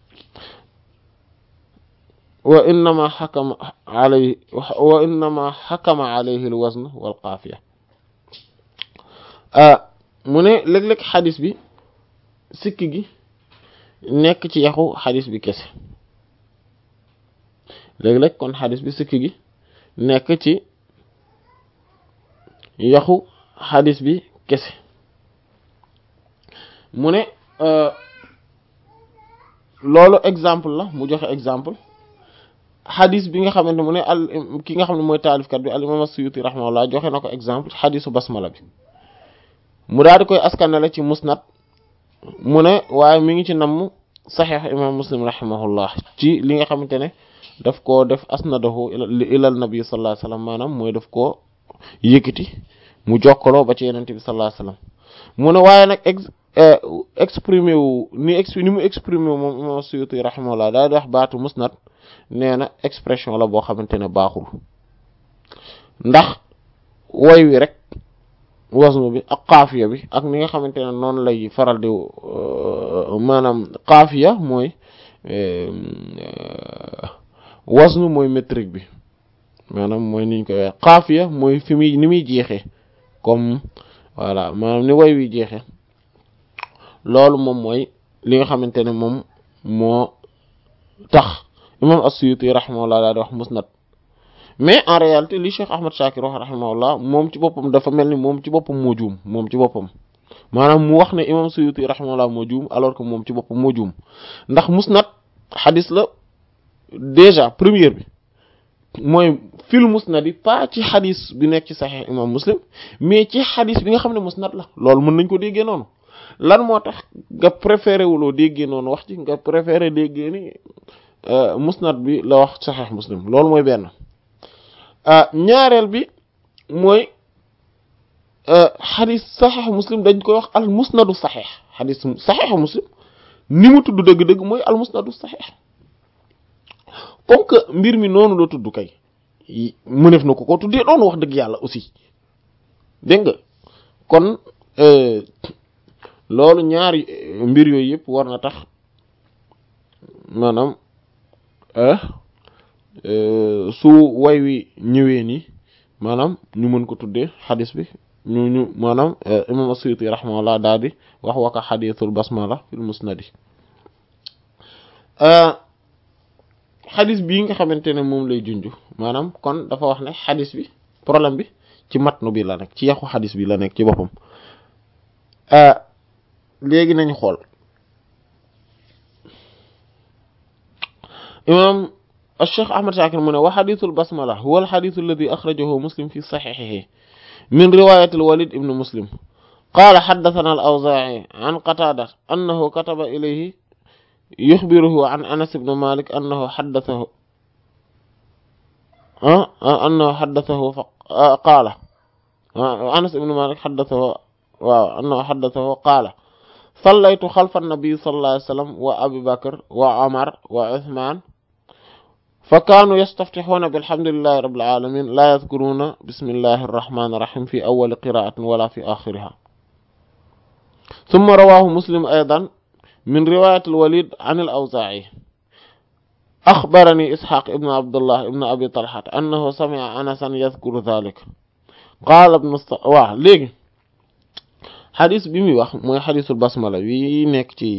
wa innama hakama alayhi wa innama hakama alayhi al-wazn wal qafiya mu ne léeg-léeg xadis bi sikk gi nekk ci yaxu xadis bi kese léeg-léeg kon xadis bi sikk gi nekk ci yaxu xadis bi kese mu ne loolu exemple la mu joxe exemple xadis bi nga xamante mu ne al ki nga xam ne mooy taalifkat bi al imam as-Suyuti rahimahullah joxe na ko exemple xadisu basmala bi mu daal di koy askanale ci musnad mu ne waaye mi ngi ci namm saxiix imam muslim rahimahullah ci li nga xamante ne daf koo def asnadahu ilal nabi sallallahu alayhi wasallam maanaam mooy daf koo yëkkati mu jokkaloo ba ci yenente bi sallallahu alayhi wasallam mu ne waaye nag ex exprimé wu ni ex ni mu exprimé wu moom imam Suyuti rahimahullah daal di wax baatu musnad nee na expression la boo xamante ne baaxul ndax woy wi rek wasnu bi ak xaafiya bi ak ni nga xamante ne noonu lay faral di maanaam xaafiya mooy wasnu mooy métrique bi maanaam mooy niñ koy wax xaafiya mooy fi muy ni muy jeexee comme voilà maanaam ni woy wi jeexee loolu moom mooy li nga xamante ne moom moo tax imam as-Suyuti rahimahullah daal di wax musnad mais en réalité li Cheikh Ahmad Shakir wax rahimahullah moom ci boppam dafa mel ni moom ci boppam moo juum moom ci boppam maanaam mu wax ne imam Suyuti rahimahullah moo juum alors que moom ci boppam moo juum ndax musnad xadis la déjà première bi mooy fil musnad yi pas ci xadis bi nekk ci Sahih imam Muslim mais ci xadis bi nga xam ne musnad la loolu mën nañ ko déggee noonu lan moo tax nga préféré wuloo déggee noonu wax ci nga préféré déggee ni musnad bi la wax Sahih Muslim loolu mooy benn ñaareel bi mooy xadis Sahih Muslim dañ koy wax al musnadu Sahih xadis Sahih Muslim ni mu tudd dëgg-dëgg mooy al musnadu Sahih comme que mbir mi noonu la tudd kay mënef na ko ko tuddee doon wax dëgg yàlla aussi dégg nga kon loolu ñaari mbir yooyu yëpp war na tax maanaam su way wi ñëwee nii maanaam ñu mën ko tuddee xadis bi ñu ñu maanaam imam as-Suyuti rahimahullah daal di wax waka xadisul basmala fil musnadi xadis bii nga xamante ne moom lay junj maanaam kon dafa wax ne xadis bi problème bi ci matnu bi la nekk ci yàqu xadis bi la nekk ci boppam léegi nañu xool imam الشيخ أحمد شاكر من وحديث البسملة هو الحديث الذي أخرجه مسلم في صحيحه من رواية الوليد ابن مسلم قال حدثنا الأوزاعي عن قتادة أنه كتب إليه يخبره عن أنس بن مالك أنه حدثه أه؟ أنه حدثه قال أنس بن مالك حدثه وأنه حدثه قال صليت خلف النبي صلى الله عليه وسلم وأبي بكر وعمر وعثمان فكانوا يستفتحون بالحمد لله رب العالمين لا يذكرون بسم الله الرحمن الرحيم في أول قراءة ولا في آخرها. ثم رواه مسلم أيضا من رواية الوليد عن الأوزاعي أخبرني إسحاق ابن عبد الله ابن أبي طلحة أنه سمع أنسا يذكر ذلك قال ابن الص... واه ليه حديث بيمي واخ موي حديث البسملة وي نيك تي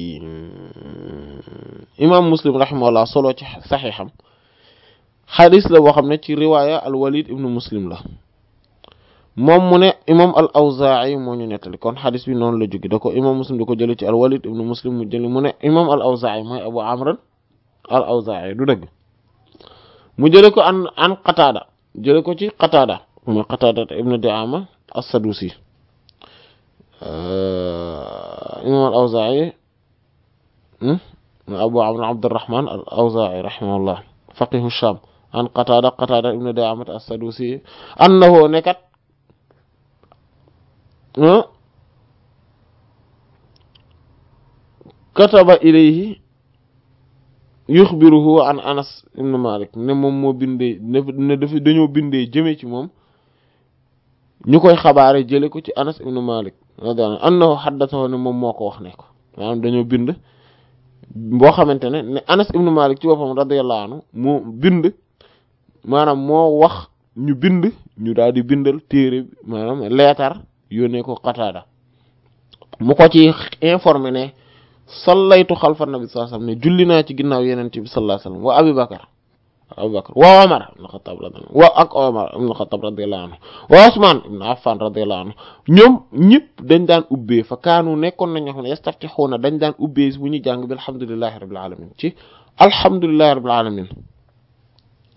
امام مسلم رحمه الله صلو تي صحيحم حديث لا بو خامني تي روايه الوليد ابن مسلم لا موم مو نه امام الاوزاعي مو ني نيتال كون حديث بي نون لا جوغي داكو امام مسلم داكو جيلي تي الوليد ابن مسلم مو جيلي مو نه امام الاوزاعي موي ابو عمرو الاوزاعي دو دغ مو جيلي كو ان ان قتاده جيلي كو تي قتاده مو قتاده ابن دعامه السدوسي إمام الأوزاعي أبو عمرو عبد الرحمن الأوزاعي رحمه الله فقيه الشام عن قتادة قتادة ابن دعامة السدوسي أنه نكت كتب إليه يخبره عن أنس بن مالك نمم مو بندي ندفي دانيو بندي جيمي ci mom ñukoy xabaare jëlé ko ci Anas ibn Malik radiyallahu anhu haddathahu ne moom moo ko wax ne ko maanaam dañoo bind boo xamante ne ne Anas ibn Malik ci boppam radiyallahu anhu moo bind maanaam moo wax ñu bind ñu daal di bindal téere maanaam leetar yónnee ko Qatada mu ko ci informé ne sallaytu xalfa nabi sallallahu alayhi wasallam ne julli naa ci ginnaaw yenente bi sallallahu alayhi wasallam wa Abi Bakar Abu Bakr wa Umar ibn Khattab radiyallahu anhu wa ak Umar ibn Khattab radiyallahu anhu wa Usman ibn Affan radiyallahu anhu ñoom ñëpp dañ daan ubbee fa kaanu nekkoon nañ ñoo xam ne yastaftixuuna dañ daan ubbee bu ñu jàng bi alhamdulillahi rabbil alamin ci alhamdulillahi rabbil alamin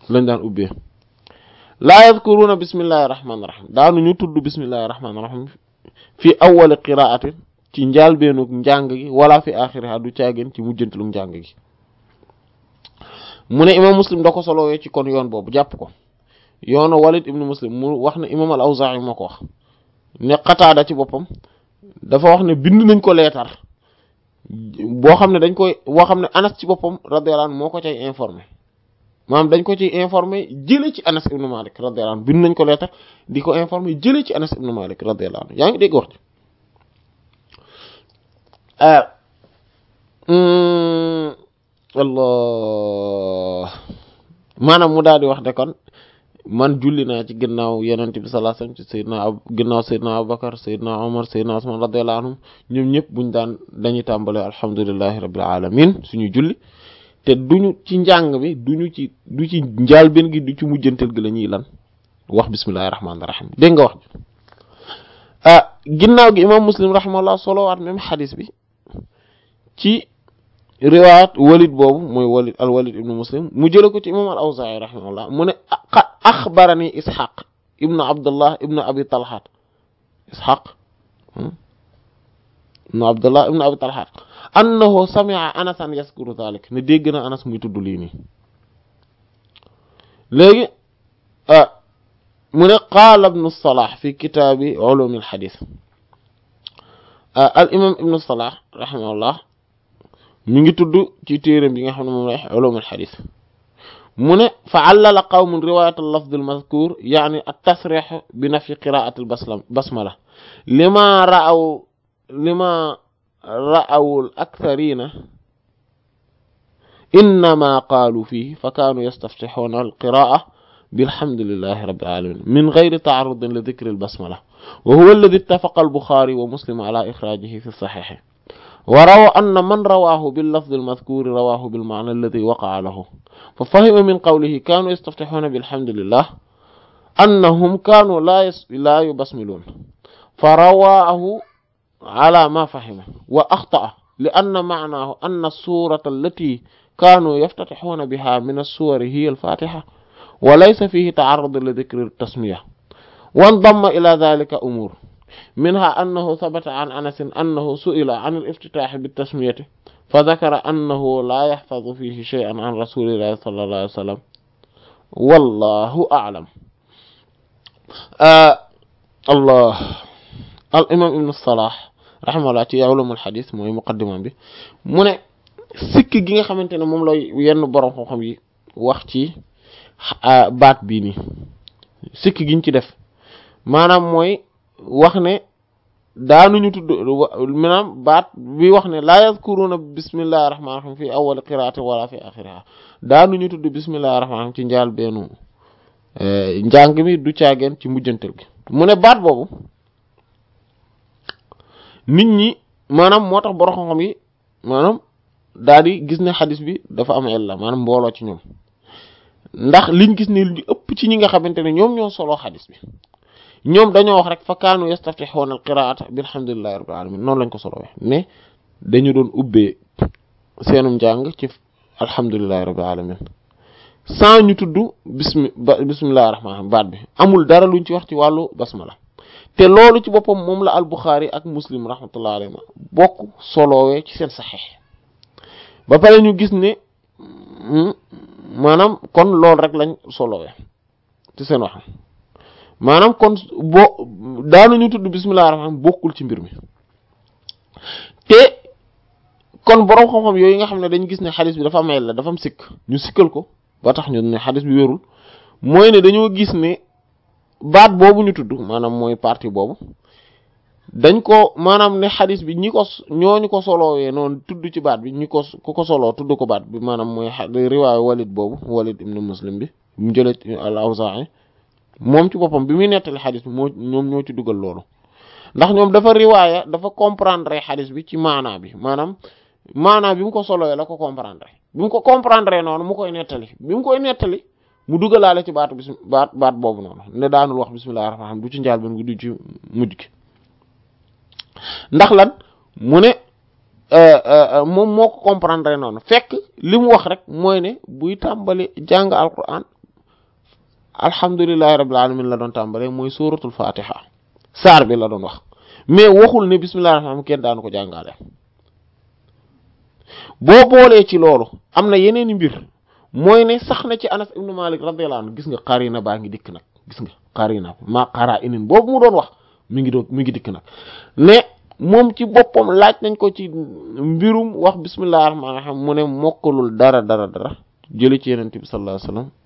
lañ daan ubbee laa yadkuruna bismillahir rahmanir rahim daanu ñu tudd bismillahir rahmanir rahim fi awwal qira'ati ci njaalbeenug njàng gi wala fi axiriha du caageen ci mujjantalug njàng gi mu ne imam Muslim da ko solowee ci kon yoon boobu jàpp ko yoonu Walid ibn Muslim mu wax ne imam al-Awza'i moo ko wax ne Qataada ci boppam dafa wax ne bind nañ ko leetar boo xam ne dañ koy boo xam ne Anas ci boppam radiyallahu anhu moo ko cay informé maanaam dañ ko ci informé jële ci Anas ibn Malik radiyallahu anhu bind nañ ko leetar di ko informé jële ci Anas ibn Malik radiyallahu anhu yaa ngi dégg wax ci Allah maanaam mu daal di wax de kon man julli naa ci ginnaaw Yonent bi sallallahu alayhi wasallam ci Seydina Abu ginnaaw Seydina Abubakar Seydina Omar Seydina Usman radiyallahu anhum ñoom ñëpp buñ daan dañuy tàmbale alhamdulillahi rabbil alamin suñu julli te duñu ci njàng mi duñu ci du ci njaalbeen gi du ci mujjantal gi la ñuy lan wax bismillahir rahmanir rahim dégg nga wax ah ginnaaw gi imam Muslim rahimahullah solowaat même xadis bi ci riwaayat Walid boobu mooy Walid al Walid ibn Muslim mu jële ko ci imam al Awzaa'i rahimahullah mu ne axbarani Ishaq ibn Abdullah ibn Abi Talhat Ishaq ibn Abdullah ibn Abi Talhat annahu sami'a Anasan yaskuru dhalik ne dégg na Anas muy tudd lii nii léegi mu ne qaala ibn Salah fi kitaabi ulum al hadith al imam ibn Salah rahimahullah mi ngi tudd ci téeram bi nga xam ne moom lay ulum al hadith mu ne fa allala qawmun riwayat al lafz al mazkur yani at tasrih bi nafyi qira'at al basmala lima ra'aw lima ra'aw al aktharina innama qalu fihi fa kanu yastaftihuna al qira'a bilhamdulillahi rabbil alamin min ghayri ta'arrud li dhikr al basmala wa huwa alladhi ittafaqa al bukhari wa muslim ala ikhrajihi fi sahih وروى أن من رواه باللفظ المذكور رواه بالمعنى الذي وقع له ففهم من قوله كانوا يستفتحون بالحمد لله أنهم كانوا لا يس... لا يبسملون فرواه على ما فهم وأخطأ لأن معناه أن السورة التي كانوا يفتتحون بها من السور هي الفاتحة وليس فيه تعرض لذكر التسمية وانضم إلى ذلك أمور منها أنه ثبت عن أنس أنه سئل عن الافتتاح بالتسمية فذكر أنه لا يحفظ فيه شيئا عن رسول الله صلى الله عليه وسلم والله أعلم آه الله الإمام ابن الصلاح رحمه الله ci علوم الحديث mooy muqaddimam bi mu ne sikk gi nga xamante ne moom lay yenn borom xam-xam yi wax ci baat bii nii sikk giñ ci def maanaam mooy wax ne daanuñu tudd maanaam baat bi wax ne laa yazkuruna bismillahir rahmanir rahim fi awwal qira'ati wala fi akhiriha daanuñu tudd bismillahir rahmanir rahim ci njaal beenu njàng mi du caageen ci mujjantal gi mu ne baat boobu nit ñi maanaam moo tax borom xam-xam yi maanaam daal di gis ne xadis bi dafa am illa maanaam mbooloo ci ñoom ndax liñ gis ne lu ëpp ci ñi nga xamante ne ñoom ñoo soloo xadis bi ñoom dañoo wax rek fa kaanu yastaftihuna al qira'ata bilhamdulillahi rabbil alamin noonu lañ ko solowee mais dañu doon ubbee seenum njàng ci alhamdulillahi rabbil alamin sans ñu tudd bismi bismillahir rahmanir rahim baat bi amul dara luñ ci wax ci wàllu basmala te loolu ci boppam moom la al Bukhari ak Muslim rahmatullahi alayhi bokk solowee ci seen saxiix ba pare ñu gis ne maanaam kon loolu rek lañ solowee ci seen wax maanaam kon boo daanuñu tudd bismillahir rahmanir rahim bokkul ci mbir mi te kon borom xam-xam yooyu nga xam ne dañu gis ne xadis bi dafa am la dafa am sikk ñu sikkal ko ba tax ñu ne xadis bi wérul mooy ne dañoo gis ne baat boobu ñu tudd maanaam mooy partie boobu dañ ko maanaam ne xadis bi ñi ko ñooñu ko solowee noonu tudd ci baat bi ñi ko ku ko soloo tudd ko baat bi maanaam mooy riwaayu Walid boobu Walid ibn Muslim bi mu jëlee al-Awzaa'i moom ci boppam bi muy nettali xadis bi moo ñoom ñoo ci dugal loolu ndax ñoom dafa riwaaya dafa comprendre xadis bi ci maanaa bi maanaam maanaa bi mu ko solowee la ko comprendre bi mu ko comprendre noonu mu koy nettali bi mu koy nettali mu dugalaale ci baatu bis baat baat boobu noonu ne daanul wax bismillahir rahmanir rahim du ci njaal ben gi du ci mujj gi ndax lan mu ne moom moo ko comprendre noonu fekk li mu wax rek mooy ne buy tàmbali jàng alquran alhamdulillahi rabbil alamin la doon tàmbale mooy suratul fatiha saar bi la doon wax mais waxul ne bismillahir rahmanir rahim kenn daanu ko jàngaale. boo boolee ci loolu am na yeneeni mbir mooy ne sax na ci Anas ibn Malik radiyallahu anhu gis nga qarina baa ngi dikk nag gis nga qarina ma qara inin boobu mu doon wax mi ngi doon mi ngi dikk nag ne moom ci boppam laaj nañ ko ci mbirum wax bismillahir rahmanir rahim mu ne mokkalul dara dara dara jëli ci yenente bi sallallahu alayhi wasallam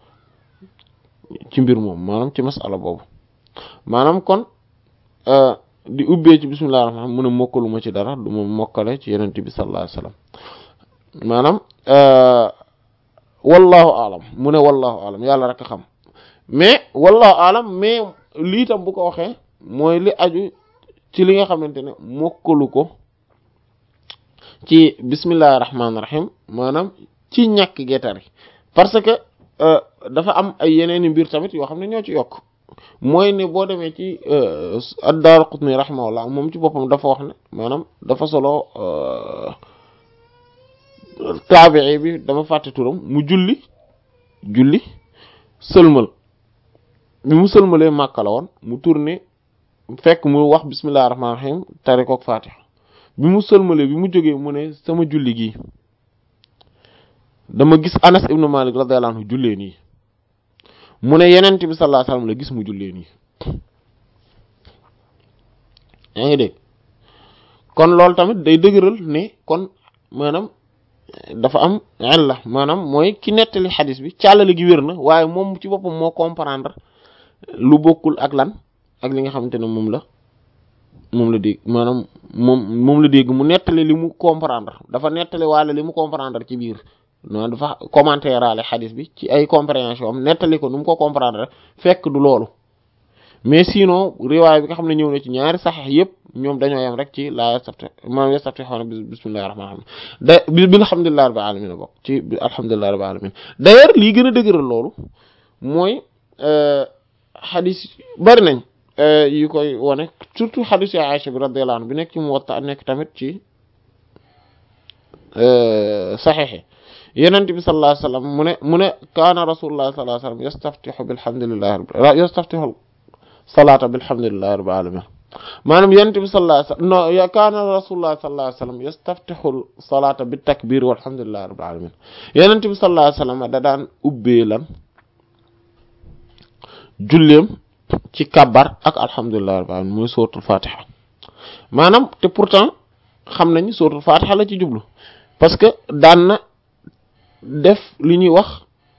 ci mbir moom maanaam ci masala boobu maanaam kon di ubbee ci bismillahir rahmanir rahim mu ne mokkaluma ci dara du ma mokkale ci yenente bi sallallahu alayhi wasallam maanaam wallahu alam mu ne wallahu alam yàlla rek a xam mais wallahu alam mais lii tam bu ko waxee mooy li aju ci li nga xamante ne mokkalu ko ci bismillahir rahmanir rahim maanaam ci ñàkk getari parce que dafa am ay yeneeni mbir tamit yoo xam ne ñoo ci yokk mooy ne boo demee ci ad-Daraqutni rahimahullah moom ci boppam dafa wax ne maanaam dafa solo taabii bi dama fàtte turam mu julli julli sëlmal bi mu sëlmalee Màkka la woon mu tourné fekk mu wax bismillahir rahmanir rahim tari kook Fatiha bi mu sëlmalee bi mu jógee mu ne sama julli gi dama gis Anas ibn Malik radiyallahu anhu jullee nii mu ne yenent bi sallallahu alayhi wasallam la gis mu jullee nii yaa ngi dégg kon loolu tamit day dëgëral ne kon maanaam dafa am illa maanaam mooy ki nettali xadis bi càllale gi wér na waaye moom ci boppam moo comprendre lu bokkul ak lan ak li nga xamante ne moom la moom la dégg maanaam moom moom la dégg mu nettali li mu comprendre dafa nettali waale li mu comprendre ci biir non dafa commentaire aale xadis bi ci ay compréhension am nettali ko nu mu ko comprendre fekk du loolu mais sinon riwaay bi nga xam ne ñëw na ci ñaari saxiix yëpp ñoom dañoo yem rek ci la yastafti maanaam yastaftihuna bismillahir rahmanir rahim da bilhamdulillahi rabbil alamin bokk ci alhamdulillahi rabbil alamin d'ailleurs lii gën a dëgëral loolu mooy xadis bari nañ yu koy wone surtout xadis ya Aisha bi radiyallahu anha bi nekk ci Muwatta nekk tamit ci saxiix yenent bi sallallahu alayhi wasallam mu ne mu ne kaana rasulullah sallallahu alayhi wasallam yastaftihu bilhamdulillahi rabbil yastaftihu salaata bilhamdulillahi rabbil alamin maanaam yenent bi sallallahu alayhi wasallam no ya kaana rasulullah sallallahu alayhi wasallam yastaftihu salaata bit takbir walhamdulillahi rabbil alamin yenent bi sallallahu alayhi wasallam da daan ubbee lan julleem ci kabar ak alhamdulillahi rabbil alamin muy suratul fatiha maanaam te pourtant xam nañu suratul fatiha la ci jublu parce que daan na def li ñuy wax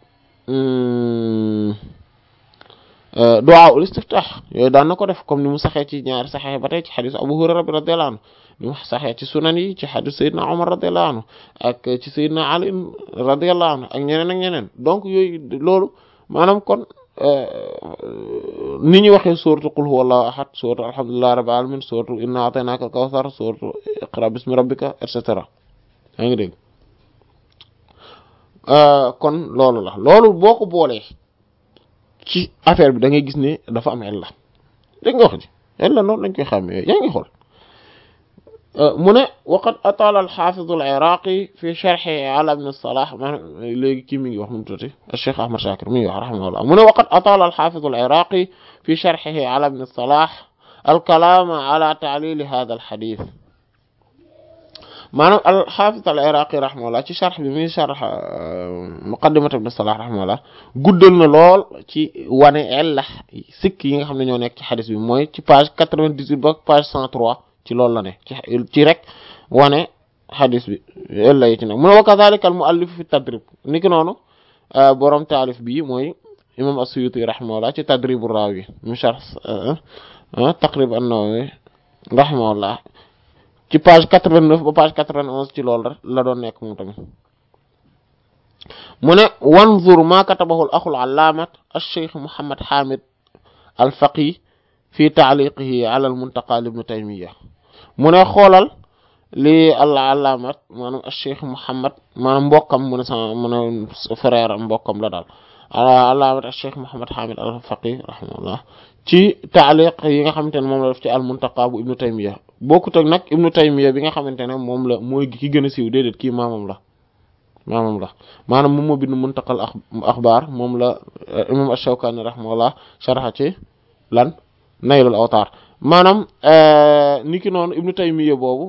du'a ul istiftah yooyu daan na ko def comme ni mu saxee ci ñaari saxee ba tey ci xadis Abu Hurayra radiyallahu anhu ni mu saxee ci sunan yi ci xadis Seydina Umar radiyallahu anhu ak ci Seydina Ali radiyallahu anhu ak ñeneen ak ñeneen donc yooyu loolu maanaam kon ni ñuy waxee sourate qul huwallahu ahad sourate alhamdulillahi rabbil alamin sourate inna a'taynaka al-kawthar sourate iqra bismi rabbika et cetera yaa ngi dégg kon loolu la loolu boo ko boolee ci affaire bi da ngay gis ne dafa am illa dégg nga wax ji illa noonu lañ koy xàmmee yaa ngi xool mu ne waqad atala al-hafiz al-iraqi fi sharhi ala ibn salah maanaam léegi kii mi ngi wax nu mu tuddati Cheikh Ahmad Shakir mi ngi wax rahimahullah mu ne waqad atala al-hafiz al-iraqi fi sharhihi ala ibn salah al-kalam ala ta'lil hadha al-hadith maanaam al-Hafiz al-Iraqi rahimahullah ci sharh bi muy sharh muqaddimat ibn Salah rahimahullah guddal na lool ci wane ella sikk yi nga xam ne ñoo nekk ci xadis bi mooy ci page quatre-vingt-dix-huit ba page cent trois ci loolu la ne ci ci rek wane xadis bi ella yi ci nag mu ne wa kadhalika al-mu'allif fi tadrib ni ki noonu borom taalif bi mooy imam as-Suyuti rahimahullah ci tadrib ar-rawi mu sharh taqrib an-Nawawi rahimahullah ci page quatre-vingt-neuf ba page quatre-vingt-onze ci loolu rek la doon nekk moom tamit mu ne wanzur ma katabahu al-axu al-allaamat al-shaykh Muhammad Hamid al-Faqih fi ta'liqihi ala al-Muntaqa ibn Taymiyya mu ne xoolal li al-allaamat maanaam al-shaykh Muhammad maanaam mbokkam mu ne sama mu ne frère mbokkam la daal allaamat al-shaykh Muhammad Hamid al-Faqih rahimahullah ci ta'liq yi nga xamante ne moom la def ci al-Muntaqa bu ibn Taymiyya bokkut ak nag ibnu Taymiyya bi nga xamante ne moom la mooy ki gën a siiw déedéet kii maamam la maamam la maanaam moom moo bind Muntaqal Axbaar moom la imam Ash-Shawkani rahimahullah sharha ci lan Naylul Awtar maanaam niki noonu Ibnu Taymiyya boobu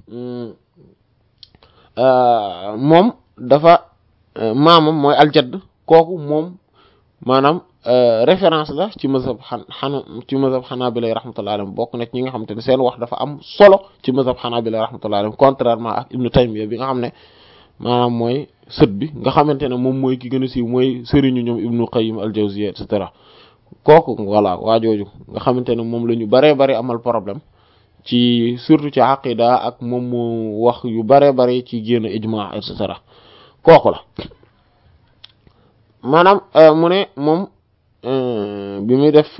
moom dafa maamam mooy aljadd kooku moom maanaam référence la ci mazhab xan xana ci mazhab Hanabila rahmatullahi alayhim bokk na ci ñi nga xamante ne seen wax dafa am solo ci mazhab Hanabila rahmatullahi alayhim contrairement ak Ibnu Taymiyya bi nga xam ne maanaam mooy sët bi nga xamante ne moom mooy ki gën a siiw mooy sëriñu ñoom Ibnu Qayyim al-Jawziyya et cetera kooku voilà waa jooju nga xamante ne moom la ñu baree bari amal problème ci surtout ci aqida ak moom mu wax yu baree bari ci génn ijma et cetera kooku la maanaam mu ne moom bi muy def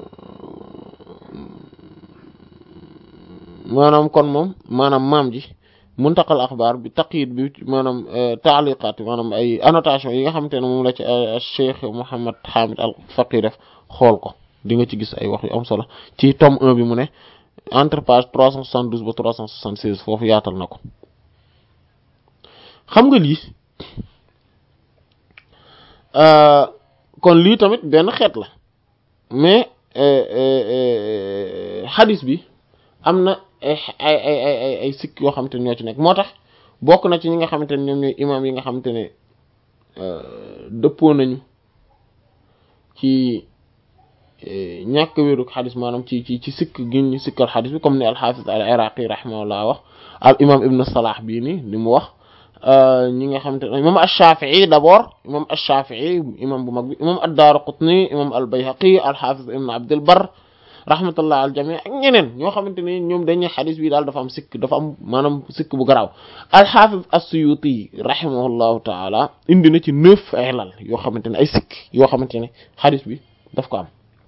maanaam kon moom maanaam maam ji Muntaqal Axbaar bi taqyid bi maanaam taaliqaat maanaam ay annotation yi nga xamante ne moom la ci Cheikh Mouhammad Hamid al-Faqi def xool ko di nga ci gis ay wax yu am solo ci tome un bi mu ne entre page trois cent soixante-douze ba trois cent soixante-seize foofu yaatal na ko xam nga lii kon lii tamit benn xeet la mais xadis bi am na ay ay ay ay ay sikk yoo xamante ne ñoo ci nekk moo tax bokk na ci ñi nga xamante ne ñoom ñooy imaam yi nga xamante ne dëppoo nañu ci ñàkk wéeru xadis maanaam ci ci ci sikk gi ñu sikkal xadis bi comme ni al-Hafiz al-Iraqi rahimahullah wax al imam Ibn Salah bii nii li mu wax ñi nga xamante ne imam ash-Shafi'i d'abord imam ash-Shafi'i imam bu mag bi imam ad-Daraqutni imam al-Bayhaqi al-Hafiz Ibn Abd al-Barr rahmatullah al jami ak ñeneen ñoo xamante ne ñoom dañuy xadis bi daal dafa am sikk dafa am maanaam sikk bu garaaw al-Hafiz as-Suyuti rahimahullahu taala indi na ci neuf ay lal yoo xamante ne ay sikk yoo xamante ne xadis bi daf ko am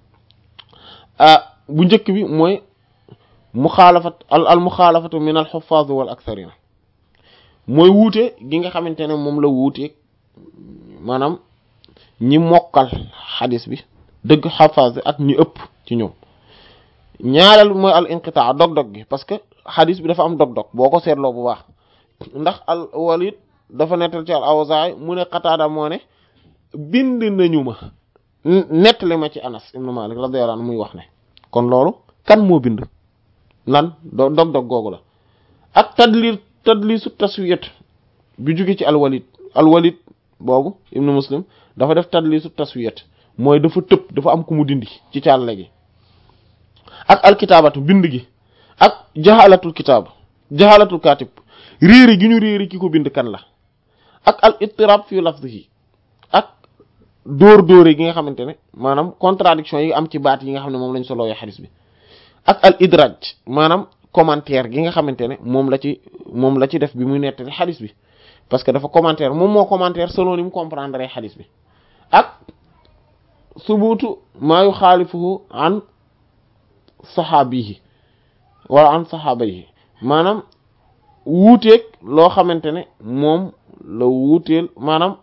bu njëkk bi mooy muxaalafat al al muxaalafatu min al xufaaz wal aktharina mooy wuute gi nga xamante ne moom la wuute maanaam ñi mokkal xadis bi dëgg xafaaz ak ñi ëpp ci ñoom ñaareel mooy al inqitaa dog-dog gi parce que xadis bi dafa am dog-dog boo ko seetloo bu baax ndax al Walid dafa nettal ci al Awzaa'i mu ne Qataada moo ne bind nañu ma nettali ma ci Anas ibn Malik radiyallahu anhu muy wax ne kon loolu kan moo bind lan do dog-dog googu la ak tadlir tadlisu taswiyat bi jóge ci al Walid al Walid boobu ibn Muslim dafa def tadlisu taswiyat mooy dafa tëb dafa am ku mu dindi ci càlle gi ak alkitaabatu bind gi ak jaxalatul kitaab jaxalatul katib réeri gi ñu réeri ki ko bind kan la ak al ittirab fi lafzihi ak dóor dóore gi nga xamante ne maanaam contradiction yi am ci baat yi nga xam ne moom lañ solooyee xadis bi ak al idraj maanaam commentaire gi nga xamante ne moom la ci moom la ci def bi muy nettali xadis bi parce que dafa commentaire moom moo commentaire selon ni mu comprendre xadis bi ak subutu maa yu xaalifuhu an saxaabihi wala an saxaabayi maanaam wuuteeg loo xamante ne moom la wuuteel maanaam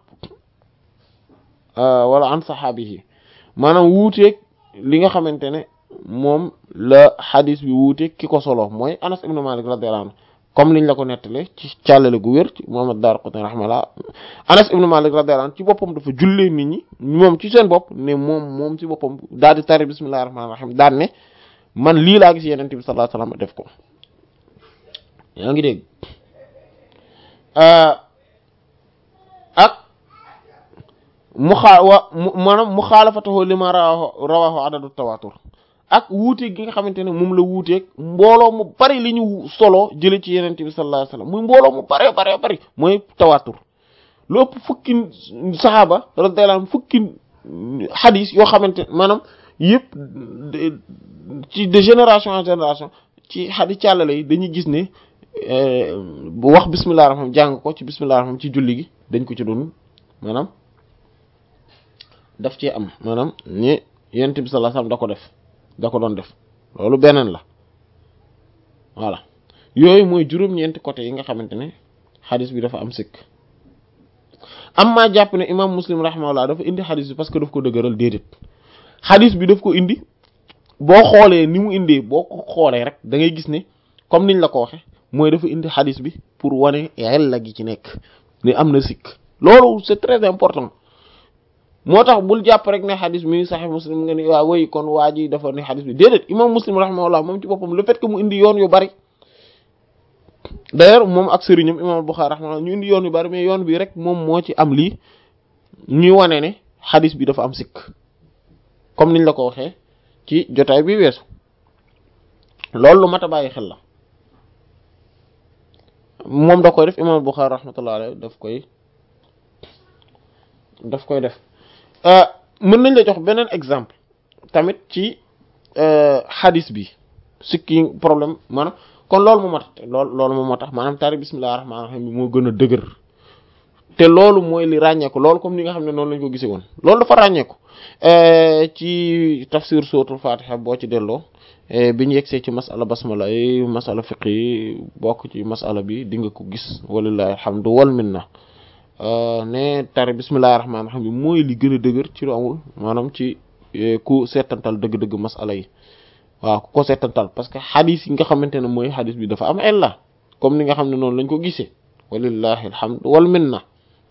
wala an saxaabihi maanaam wuuteeg li nga xamante ne moom la xadis bi wuuteeg ki ko solo mooy Anas ibn Malik radiyallahu anhu comme liñ la ko nettale ci càllale gu wér ci Muhammad Daraqutni rahimahullah Anas ibn Malik radiyallahu anhu ci boppam dafa jullee nit ñi moom ci seen bopp ne moom moom ci boppam daal di tari bismillahir rahmanir rahim daan ne man lii laa gis yeneen bi sallallahu alayhi wasallam def ko yaa ngi dégg ak mu xaa wa maanaam mu xaalafatahu lima rawahu rawahu adadu tawatur ak wuuteeg gi nga xamante ne moom la wuuteeg mbooloo mu bari li ñu solo jële ci yeneen bi sallallahu alayhi wasallam muy mbooloo mu bare bare bari mooy tawatur lu ëpp fukki saxaaba radiyallahu anhum fukki xadis yoo xamante maanaam yëpp ci de génération en génération ci xadis càllale yi dañuy gis ne bu wax bismillahir rahmanir rahim jàng ko ci bismillahir rahmanir rahim ci julli gi dañ ko ci doon maanaam daf cee am maanaam ni yonent bi sallallahu alayhi wasallam da ko def da ko doon def loolu beneen la voilà yooyu mooy juróom-ñeenti côté yi nga xamante ne xadis bi dafa am sikk am maa jàpp ne imam Muslim rahimahullah dafa indi xadis bi parce que daf ko dëgëral déedéet xadis bi daf ko indi boo xoolee ni mu indee boo ko xoolee rek da ngay gis ne comme niñ la ko waxe mooy dafa indi xadis bi pour wane yàlla gi ci nekk ni am na sikk loolu c'est très important moo tax bul jàpp rek ne xadis mi Sahih Muslim nga ni waa wéy kon waa ji dafa ne xadis bi déedéet imam Muslim rahimahullah moom ci boppam le fait que mu indi yoon yu bari d'ailleurs moom ak sëriñam imam Bukhari rahimahullah ñu indi yoon yu bari mais yoon bi rek moom moo ci am lii ñuy wane ne xadis bi dafa am sikk comme niñ la ko waxee ci jotaay bi weesu loolu lu mat a bàyyi xel la moom da koy def imam Bukhari rahmatullah alayhi daf koy daf koy def mën nañ la jox beneen exemple tamit ci xadis bi sikki problème maanaam kon loolu moo mat loolu loolu moom moo tax maanaam tari bismillahir rahmanir rahim bi moo gën a dëgër te loolu mooy li ràññeeku loolu comme ni nga xam ne noonu lañ ko gisee woon loolu dafa ràññeeku ci tafsir suratul fatiha boo ci delloo bi ñu yegsee ci masala basmala yi masala fiqh yi bokk ci masala bi di nga ko gis walillahi alhamdu wal minna ne tari bismillahir rahmanir rahim bi mooy li gën a dëgër ci lu amul maanaam ci ku seetantal dëgg-dëgg masala yi waaw ku ko seetantal parce que xadis yi nga xamante ne mooy xadis bi dafa am illa comme ni nga xam ne noonu lañ ko gisee walillahi alhamdu wal minna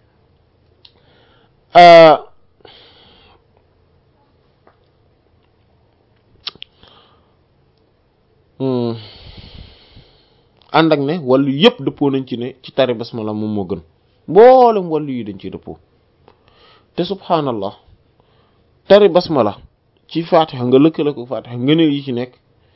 ànd ak ne wàllu yëpp dëppoo nañ ci ne ci tari basmala moom moo gën mboolem wàllu yi dañ ciy dëppoo te subhaanallah tari basmala ci fatiha nga lëkkale ko fatiha ngëneel yi ci nekk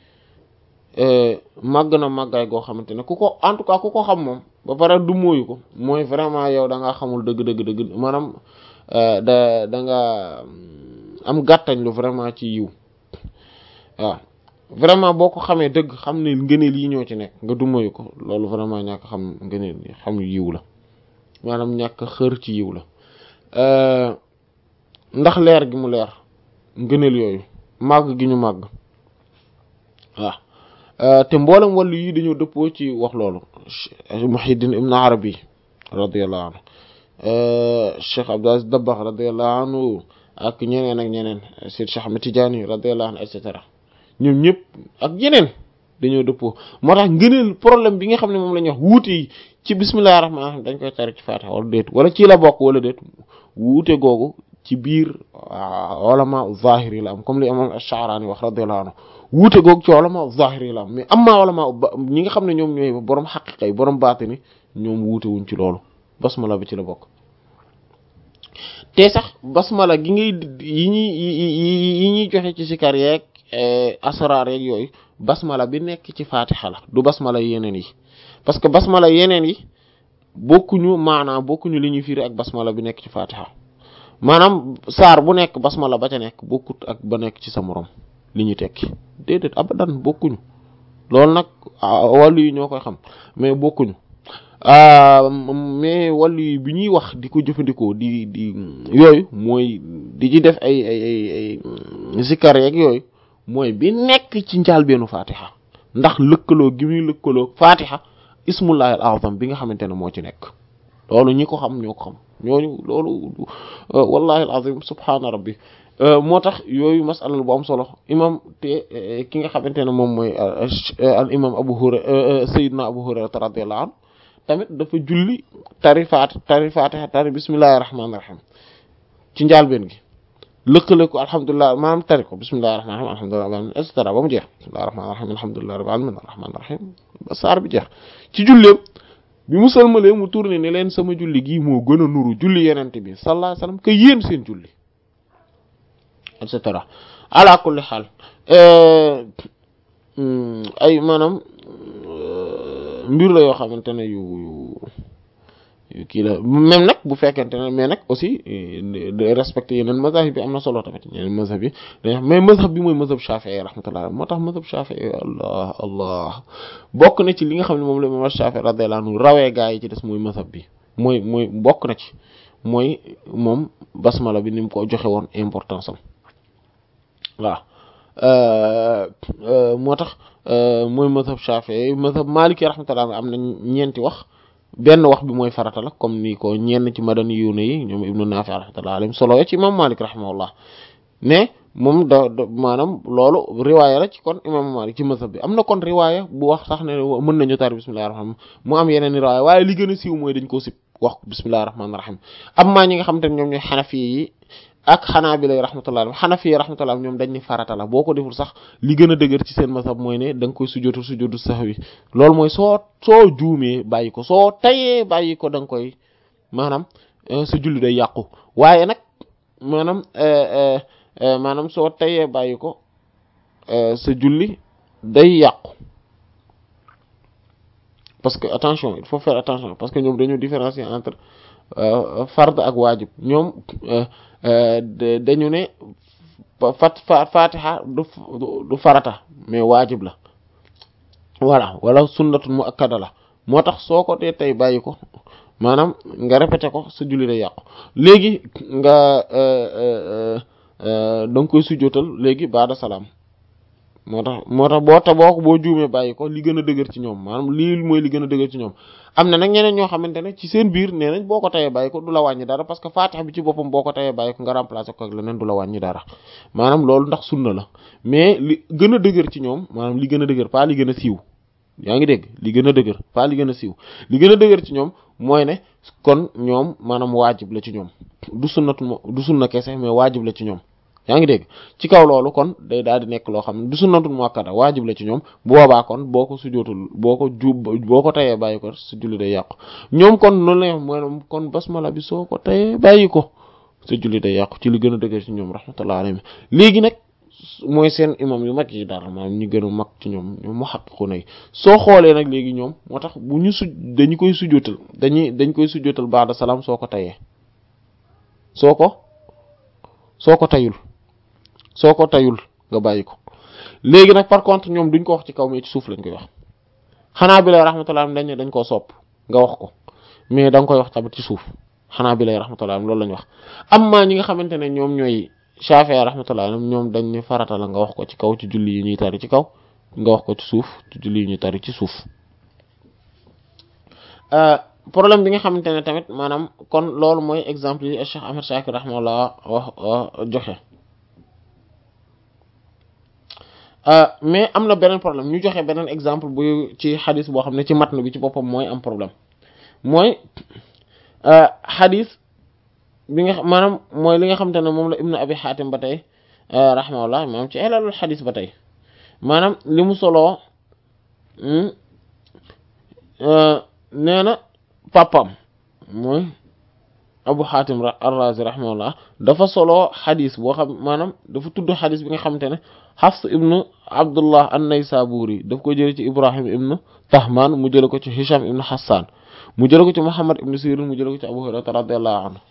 màgg na màggaay goo xamante ne ku ko en tout cas ku ko xam moom ba pare du mooyu ko mooy vraiment yow da ngaa xamul dëgg dëgg dëgg maanaam da da nga am gàttañ lu vraiment ci yiw waaw vraiment boo ko xamee dëgg xam ne ngëneel yi ñoo ci nekk nga du mooyu ko loolu vraiment ñàkk xam ngëneel yi xam yiw la maanaam ñàkk xër ci yiw la ndax leer gi mu leer ngëneel yooyu màgg gi ñu màgg waaw te mboolem wàllu yi dañoo dëppoo ci wax loolu Muhyiddin Ibn Arabi radiyallahu anhu Cheikh Abdul Aziz Dabakh radiyallahu anhu ak ñeneen ak ñeneen Sayyid Cheikh Ahmed Tidiane radiyallahu anhu et cetera ñoom ñëpp ak yeneen dañoo dëppoo moo tax ngëneel problème bi nga xam ne moom la ñuy wax wuute yi ci bismillahir rahmanir rahim dañ koy tari ci Fatiha wala déet wala ci la bokk wala déet wuute googu ci biir ulama zahiri la am comme li imam Ash-Sha'rani wax radiyallahu anhu wuute googu ci ulama zahiri la am mais amma ulama ñi nga xam ne ñoom ñooy borom xaqiqa yi borom baatini ñoom wuute wuñ ci loolu basmala bi ci la bokk te sax basmala gi ngay yi ñuy yi ñuy joxe ci sikar yeeg asrar yeeg yooyu basmala bi nekk ci Fatiha la du basmala yeneen yi parce que basmala yeneen yi bokkuñu maanaam bokkuñu li ñuy firi ak basmala bi nekk ci Fatiha maanaam saar bu nekk basmala ba ca nekk bokkut ak ba nekk ci sa morom li ñu tekki déedéet abadan bokkuñu loolu nag wàllu yi ñoo koy xam mais bokkuñu mais wàllu yi bi ñuy wax di ko jëfandikoo di di yooyu mooy di ci def ay ay ay ay zikar yeeg yooyu mooy bi nekk ci njàlbeenu Fatiha ndax lëkkaloo gi muy lëkkaloo Fatiha ismullahi al-azam bi nga xamante ne moo ci nekk loolu ñi ko xam ñoo ko xam ñooñu loolu wallahi al-azim subhaana rabbi moo tax yooyu masala bu am solo imam te ki nga xamante ne moom mooy al imam Abu Hurayra sayyidina Abu Hurayra radiyallahu anhu tamit dafa julli tari faat tari Fatiha tari bismillahir rahmanir rahim ci njàlbeen gi lëkkale ko alhamdulilah maanaam tari ko bismillahir rahmanir rahim alhamdulilah et cetera ba mu jeex bismillahir rahmanir rahim alhamdulillahi rabbil alamin arrahmanir rahim ba saar bi jeex ci julleem bi mu sëlmalee mu tourné ne leen sama julli gii moo gën a nuru julli yenente bi sallallahu alayhi wasallam que yéen seen julli et cetera ala kulli xaal ay maanaam mbir la yoo xamante ne yu yu kii la même nag bu fekkente ne mais nag aussi de respecter yeneen mazhab bi am na solo tamit yeneen mazhab bi mais mazhab bi mooy mazhab Shafi'i rahmatullah moo tax mazhab Shafi'i allah allah bokk na ci li nga xam ne moom la imam Shafi'i radiyallahu anhu rawee gaa yi ci des mooy mazhab bi mooy mooy bokk na ci mooy moom basmala bi ni mu ko joxe woon importance am waaw moo tax mooy mazhab Shafi'i mazhab Maliki rahmatullah am na ñeenti wax benn wax bi mooy farata la comme ni ko ñenn ci madani yu ne yi ñoom ibnu Nafi rahmatullah alayhi solo ci imam Malik rahimahullah mais moom da maanaam loolu riwaaya la ci kon imam Malik ci mazhab bi am na kon riwaaya bu wax sax ne mën nañu tari bismillahir rahmanir rahim mu am yeneen riwaaya waaye li gën a siiw mooy dañ koo sib wax bismillahir rahmanir rahim amma ñi nga xamante ne ñoom ñooy xanafi yi ak xanaabila rahmatullah xanafi yi rahmatullah ñoom dañ ni farata la boo ko deful sax li gën a dëgër ci seen mazhab mooy ne da nga koy sujjóotal sujjóotu sahwi loolu mooy soo soo juumee bàyyi ko soo tayee bàyyi ko da nga koy maanaam sa julli day yàqu waaye nag maanaam maanaam soo tayee bàyyi ko sa julli day yàqu parce que attention il faut faire attention parce que ñoom dañoo différencier entre fard ak waajib ñoom dañu ne fat fatiha du du farata mais waajib la voilà wala sunnatul muakkada la moo tax soo ko dee tey bàyyi ko maanaam nga répété ko sa julli day yàqu léegi nga da nga koy sujjóotal léegi baada salaam moo tax moo tax boo ta boo boo juumee bàyyi ko li gën a dëgër ci ñoom maanaam lii mooy li gën a dëgër ci ñoom am na nag ñeneen ñoo xamante ne ci seen biir nee nañ boo ko tayee bàyyi ko du la wàññi dara parce que faatiha bi ci boppam boo ko tayee bàyyi ko nga remplacer ko ak leneen du la wàññi dara maanaam loolu ndax sunna la mais li gën a dëgër ci ñoom maanaam li gën a dëgër pas li gën a siiw yaa ngi dégg li gën a dëgër pas li gën a siiw li gën a dëgër ci ñoom mooy ne kon ñoom maanaam waajib la ci ñoom du sunnatu du sunna kese mais waajib la ci ñoom yaa ngi dégg ci kaw loolu kon day daal di nekk loo xam ne du sunnatul muakkada waajib la ci ñoom bu boobaa kon boo ko sujootul boo ko jub boo ko tayee bàyyi ko sa julli day yàqu ñoom kon noonu la mooy kon basmala bi soo ko tayee bàyyi ko sa julli day yàqu ci li gën a dëgër ci ñoom rahmatullah alayhi léegi nag mooy seen imam yu mag yi daal maanaam ñu gën a mag ci ñoom ñoom mu xaqiqu nay soo xoolee nag léegi ñoom moo tax bu ñu suj dañu koy sujootal dañuy dañ koy sujootal baada salaam soo ko tayee soo ko soo ko tayul soo ko tayul nga bàyyi ko léegi nag par contre ñoom duñ ko wax ci kaw mais ci suuf lañ koy wax xanaa bi lay rahmatullah dañ ne dañ koo sopp nga wax ko mais da nga koy wax tamit ci suuf xanaa bi lay rahmatullah loolu lañ wax amma ñi nga xamante ne ñoom ñooy Shafi'i rahmatullah ñoom dañ ne farata la nga wax ko ci kaw ci julli yi ñuy tari ci kaw nga wax ko ci suuf ci julli yi ñuy tari ci suuf problème bi nga xamante ne tamit maanaam kon loolu mooy exemple yi Cheikh Ahmad Shakir rahmatullah wax joxe mais am na beneen problème ñu joxe beneen exemple bu ci xadis boo xam ne ci matn bi ci boppam mooy am problème mooy xadis bi nga maanaam mooy li nga xamante ne moom la Ibn Abi Hatim ba tey rahimahullah maanaam ci ilalul xadis ba tey maanaam li mu soloo nee na papam mooy Abu Hatim ar-Razi rahimahullah dafa soloo xadis boo xam maanaam dafa tudd xadis bi nga xamante ne Hafs ibnu Abdullah an-Naysaburi daf ko jële ci Ibrahim ibnu Tahman mu jële ko ci Hisham ibnu Hassan mu jële ko ci Muhammad ibnu Sirin mu jële ko ci Abu Hurayra radiyallahu anhu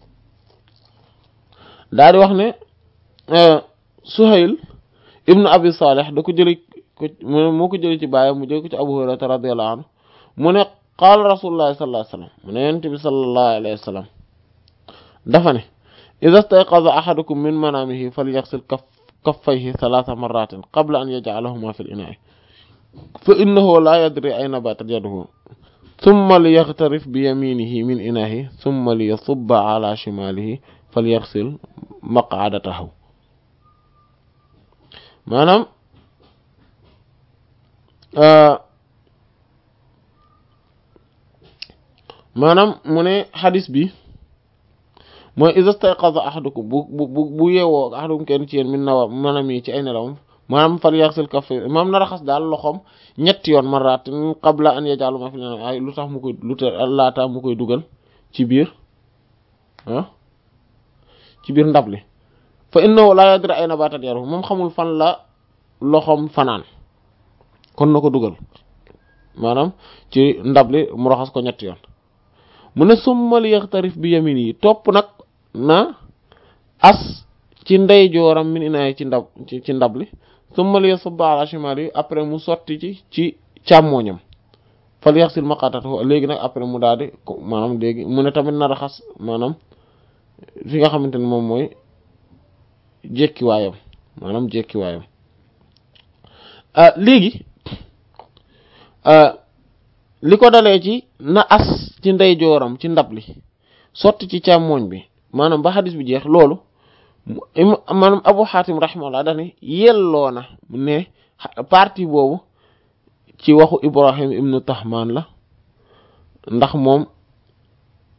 daa di wax ne Suhayl ibnu Abi Salih da ko jële ko moo ko jële ci baayam mu jële ko ci Abu Hurayra radiyallahu anhu mu ne qaala Rasulullah sallallahu alayhi wa sallam mu ne Yonent bi sallallahu alayhi wa sallam dafa ne idha istayqaza ahadukum min manamihi falyaghsil kaff kaffayhi thalatha marratin qabla an yaj'alahuma fil ina'i fa innahu la yadri ayna batat yaduhu thumma liyaghtarif bi yaminihi min ina'ihi thumma liyasubba ala shimalihi falyaghsil maq'adatahu maanaam maanaam mu ne xadis bi mooy iza stayqaza ahadukum bu bu bu yeewoo ahadukum kenn ci yéen min nawa maanaam yi ci ay nelawam maanaam fal yaxsil kaffay maanaam na raxas daal loxoom ñetti yoon marratin qabla an yaj'ala ma fi ay lu tax mu koy lu tax laata mu koy dugal ci biir ah ci biir ndab li fa innahu la yadri ayna batat yaruhu moom xamul fan la loxoom fanaan kon na ko dugal maanaam ci ndab li mu raxas ko ñetti yoon mu ne summa li yaxtarif bi yamini yi topp nag na as ci ndeyjooram min inaay ci ndab ci ci ndab li summa li yasubba ala shimali après mu sotti ci ci càmmooñam fal yaxsil maqatatahu léegi nag après mu daal di maanaam léegi mu ne tamit na raxas maanaam fi nga xamante ne moom mooy jekkiwaayam maanaam jekkiwaayam léegi li ko dalee ci na as ci ndeyjooram ci ndab li sotti ci càmmooñ bi maanaam ba xadis bi jeex loolu maanaam Abu Hatim rahimahullah dane yelloo na ne partie boobu ci waxu Ibrahim ibnu Tahman la ndax moom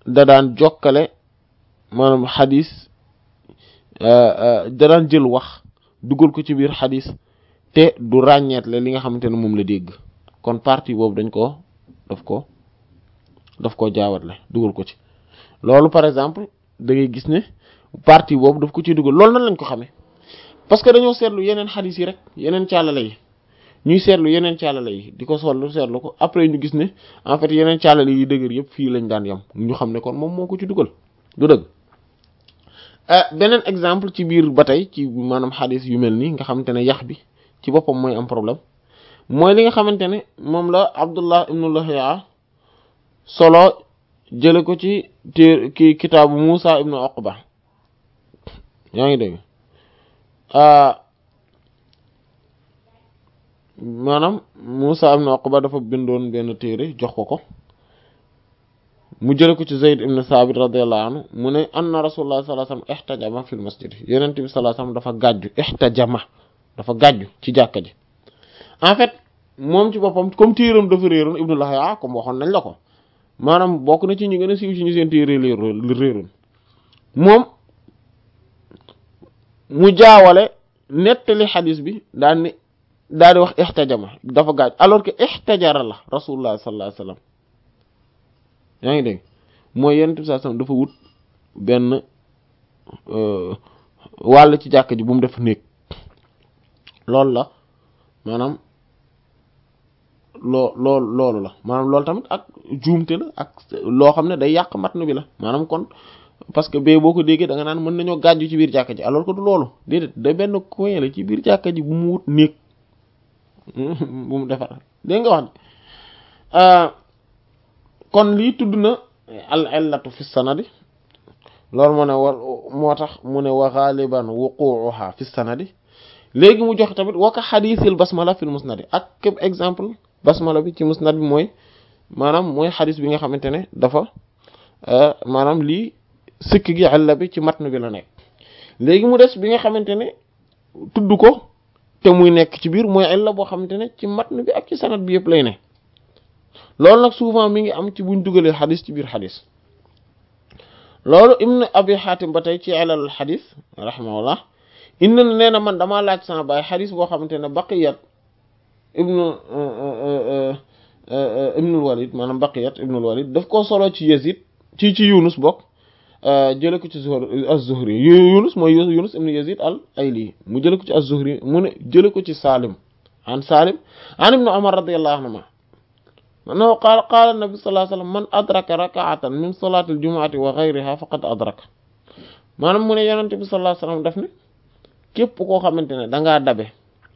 da daan jokkale maanaam xadis da daan jël wax dugal ko ci biir xadis te du ràññeetle li nga xamante ne moom la dégg kon partie boobu dañ ko daf ko daf ko jaawatle dugal ko ci loolu par exemple da ngay gis ne partie boobu daf ko ci dugal loolu nan lañ ko xamee parce que dañoo seetlu yeneen xadis yi rek yeneen càllale yi ñuy seetlu yeneen càllale yi di ko sollu seetlu ko après ñu gis ne en fait yeneen càllale yi dëgër yëpp fii lañ daan yam ñu xam ne kon moom moo ko ci dugal du dëgg beneen exemple ci biir ba tey ci maanaam xadis yu mel nii nga xamante ne yax bi ci boppam mooy am problème mooy li nga xamante ne moom la Abdullah ibnu Lahiya solo jële ko ci té ki kitaabu Musa ibnu Uqba yaa ngi dégg maanaam Musa ibnu Uqba dafa bindoon benn téere jox ko ko mu jële ko ci Zayd ibn Thabit radiyallahu anhu mu ne anna rasulullah sallallahu alayhi wasallam ihtajama fil masjid yonent bi sallallahu alayhi wasallam dafa gàjju ihtajama dafa gàjju ci jàkka ji en fait moom ci boppam comme téeram dafa réeroon ibnu Lahiya comme waxoon nañ la ko maanaam bokk na ci ñu gën a siiw ci ñu seen téere réeroon moom mu jaawale nettali xadis bi daan ni daal di wax ihtajama dafa gàjju alors que ihtajara la rasulullah sallallahu alayhi wasallam yaa ngi dégg mooy yenn tib saa dafa wut benn wàll ci jàkk ji bu mu def néeg loolu la maanaam loo loolu loolu la maanaam loolu tamit ak juumte la ak loo xam ne day yàq matnu bi la maanaam kon parce que bee boo ko déggee da nga naan mën nañoo gàjju ci biir jàkk ji alors que du loolu déedéet da benn coin la ci biir jàkk ji bu mu wut néeg bu mu defar dégg nga wax kon lii tudd na al illatu fi sanadi loolu mu ne war moo tax mu ne wa ghaliban wuqu'uha fi sanadi léegi mu jox tamit waka xadiisil basmala fil musnadi ak képp exemple basmala bi ci musnad bi mooy maanaam mooy xadis bi nga xamante ne dafa maanaam lii sikk gi illa bi ci matn bi la nekk léegi mu des bi nga xamante ne tudd ko te muy nekk ci biir mooy illa boo xamante ne ci matn bi ak ci sanad bi yëpp lay ne loolu nag souvent mi ngi am ci buñ dugalee xadis ci biir xadis loolu ibn abi xaatim ba tey ci ilalul xadis rahimahullah inna nee na man damaa laaj sama baay xadis boo xamante ne baqiyat ibnu ibnul walid maanaam baqiyat ibnul walid daf koo solo ci yazid ci ci yunus bokk jële ko ci az-zuhri yunus mooy yunus ibnu yazid al ayli mu jële ko ci az-zuhri mu ne jële ko ci salim an salim an ibnu umar radiyallahu anhuma annahu qaala qaala an-nabi sallallahu alayhi wasallam man adraka rak'atan min salati al-jumu'ati wa ghayriha faqad adraka maanaam mu ne yonent bi sallallahu alayhi wasallam daf ne képp koo xamante ne dangaa dabe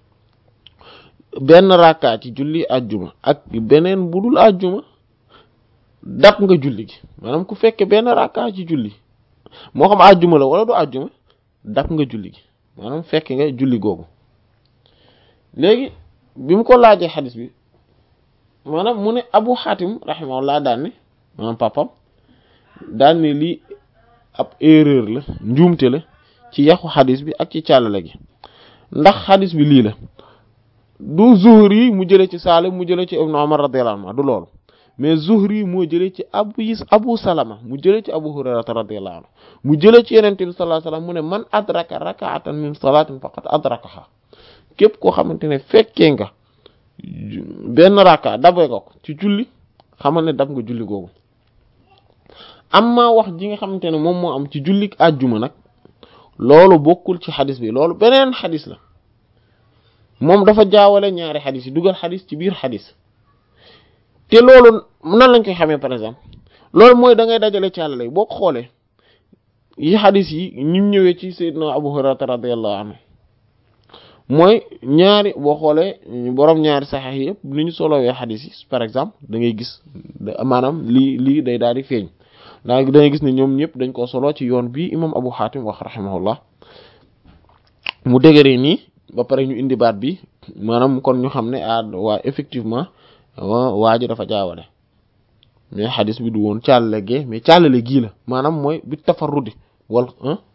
benn rakka ci julli ajjuma ak beneen budul ajjuma dab nga julli gi maanaam ku fekke benn rakka ci julli moo xam ajjuma la wala du ajjuma dab nga julli gi maanaam fekke nga julli googu léegi bi mu ko laajee xadis bi maanaam mu ne Abu Hatim rahimahullah daan ne maanaam papam daan ne lii ab erreur la njuumte la ci yaxu xadis bi ak ci càllale gi ndax xadis bi lii la du Zuhri mu jële ci Salim mu jële ci Ibn Umar radiyallahu anhu du loolu mais Zuhri moo jële ci Abu Is Abu Salama mu jële ci Abu Hurayrata radiyallahu anhu mu jële ci Yonent bi sallallahu alayhi wasallam mu ne man adraka rak'atan min salatin faqad adrakaha képp koo xamante ne fekkee nga benn rakka dabee ko ci julli xamal ne dab nga julli googu amma wax ji nga xamante ne moom moo am ci julli àjjuma nag loolu bokkul ci xadis bi loolu beneen xadis la moom dafa jaawale ñaari xadis yi dugal xadis ci biir xadis te loolu nan lañ koy xamee par exemple loolu mooy da ngay dajale càllale yi boo ko xoolee yi xadis yi ñu ñëwee ci Seydina Abu Hurayra radiyallahu anhu mooy ñaari boo xoolee boroom ñaari saxiix yi yëpp ni ñu solowee xadis yi par exemple da ngay gis maanaam lii lii day daal di feeñ daa da ngay gis ne ñoom ñëpp dañ koo solo ci yoon bii imam Abu Hatim wax rahimahullah mu dëgëree nii ba pare ñu indi baat bi maanaam kon ñu xam ne ah waa effectivement waa ji dafa jaawale mais xadis bi du woon càllale gee mais càllale gii la maanaam mooy bi tafarrudi wal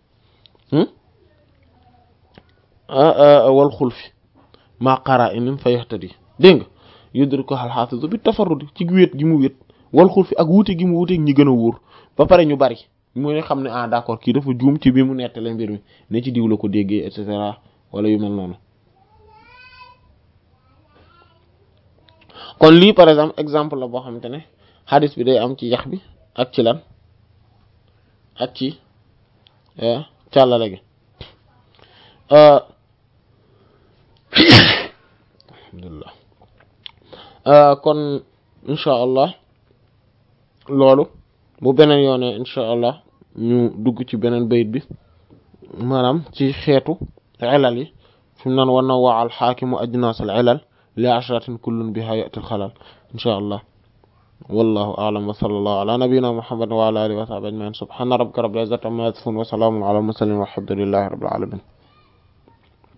wal xulfi maa qara'in fa yahtadi dégg nga yudriku al-hafiz bi tafarrudi ci wéet gi mu wéet wal xul fi ak wuute gi mu wuuteeg ñi gën a wóor ba pare ñu bari mooy xam ne ah d'accord kii dafa juum ci bi mu nettale mbir mi ne ci diw la ko déggee et cetera wala yu mel noonu. kon lii par exemple exemple la boo xamante ne xadis bi day am ci yax bi ak ci lan ak ci càllale gi alhamdulillah kon insha allah loolu bu beneen yoone insha allah ñu dugg ci beneen bayit bi maanaam ci xeetu ilal yi fi mu naan war na waa al xaakimu ajnaas al ilal li ashratin kullun biha ya'ti al xalal insha allah wallahu a'lam wa sallallahu ala nabiyyina muhammad wa ala alihi wa sahbihi ajma'in subhana rabbika rabbil izzati amma yasifun wa salamun ala al mursalin walhamdulillahi rabbil alamin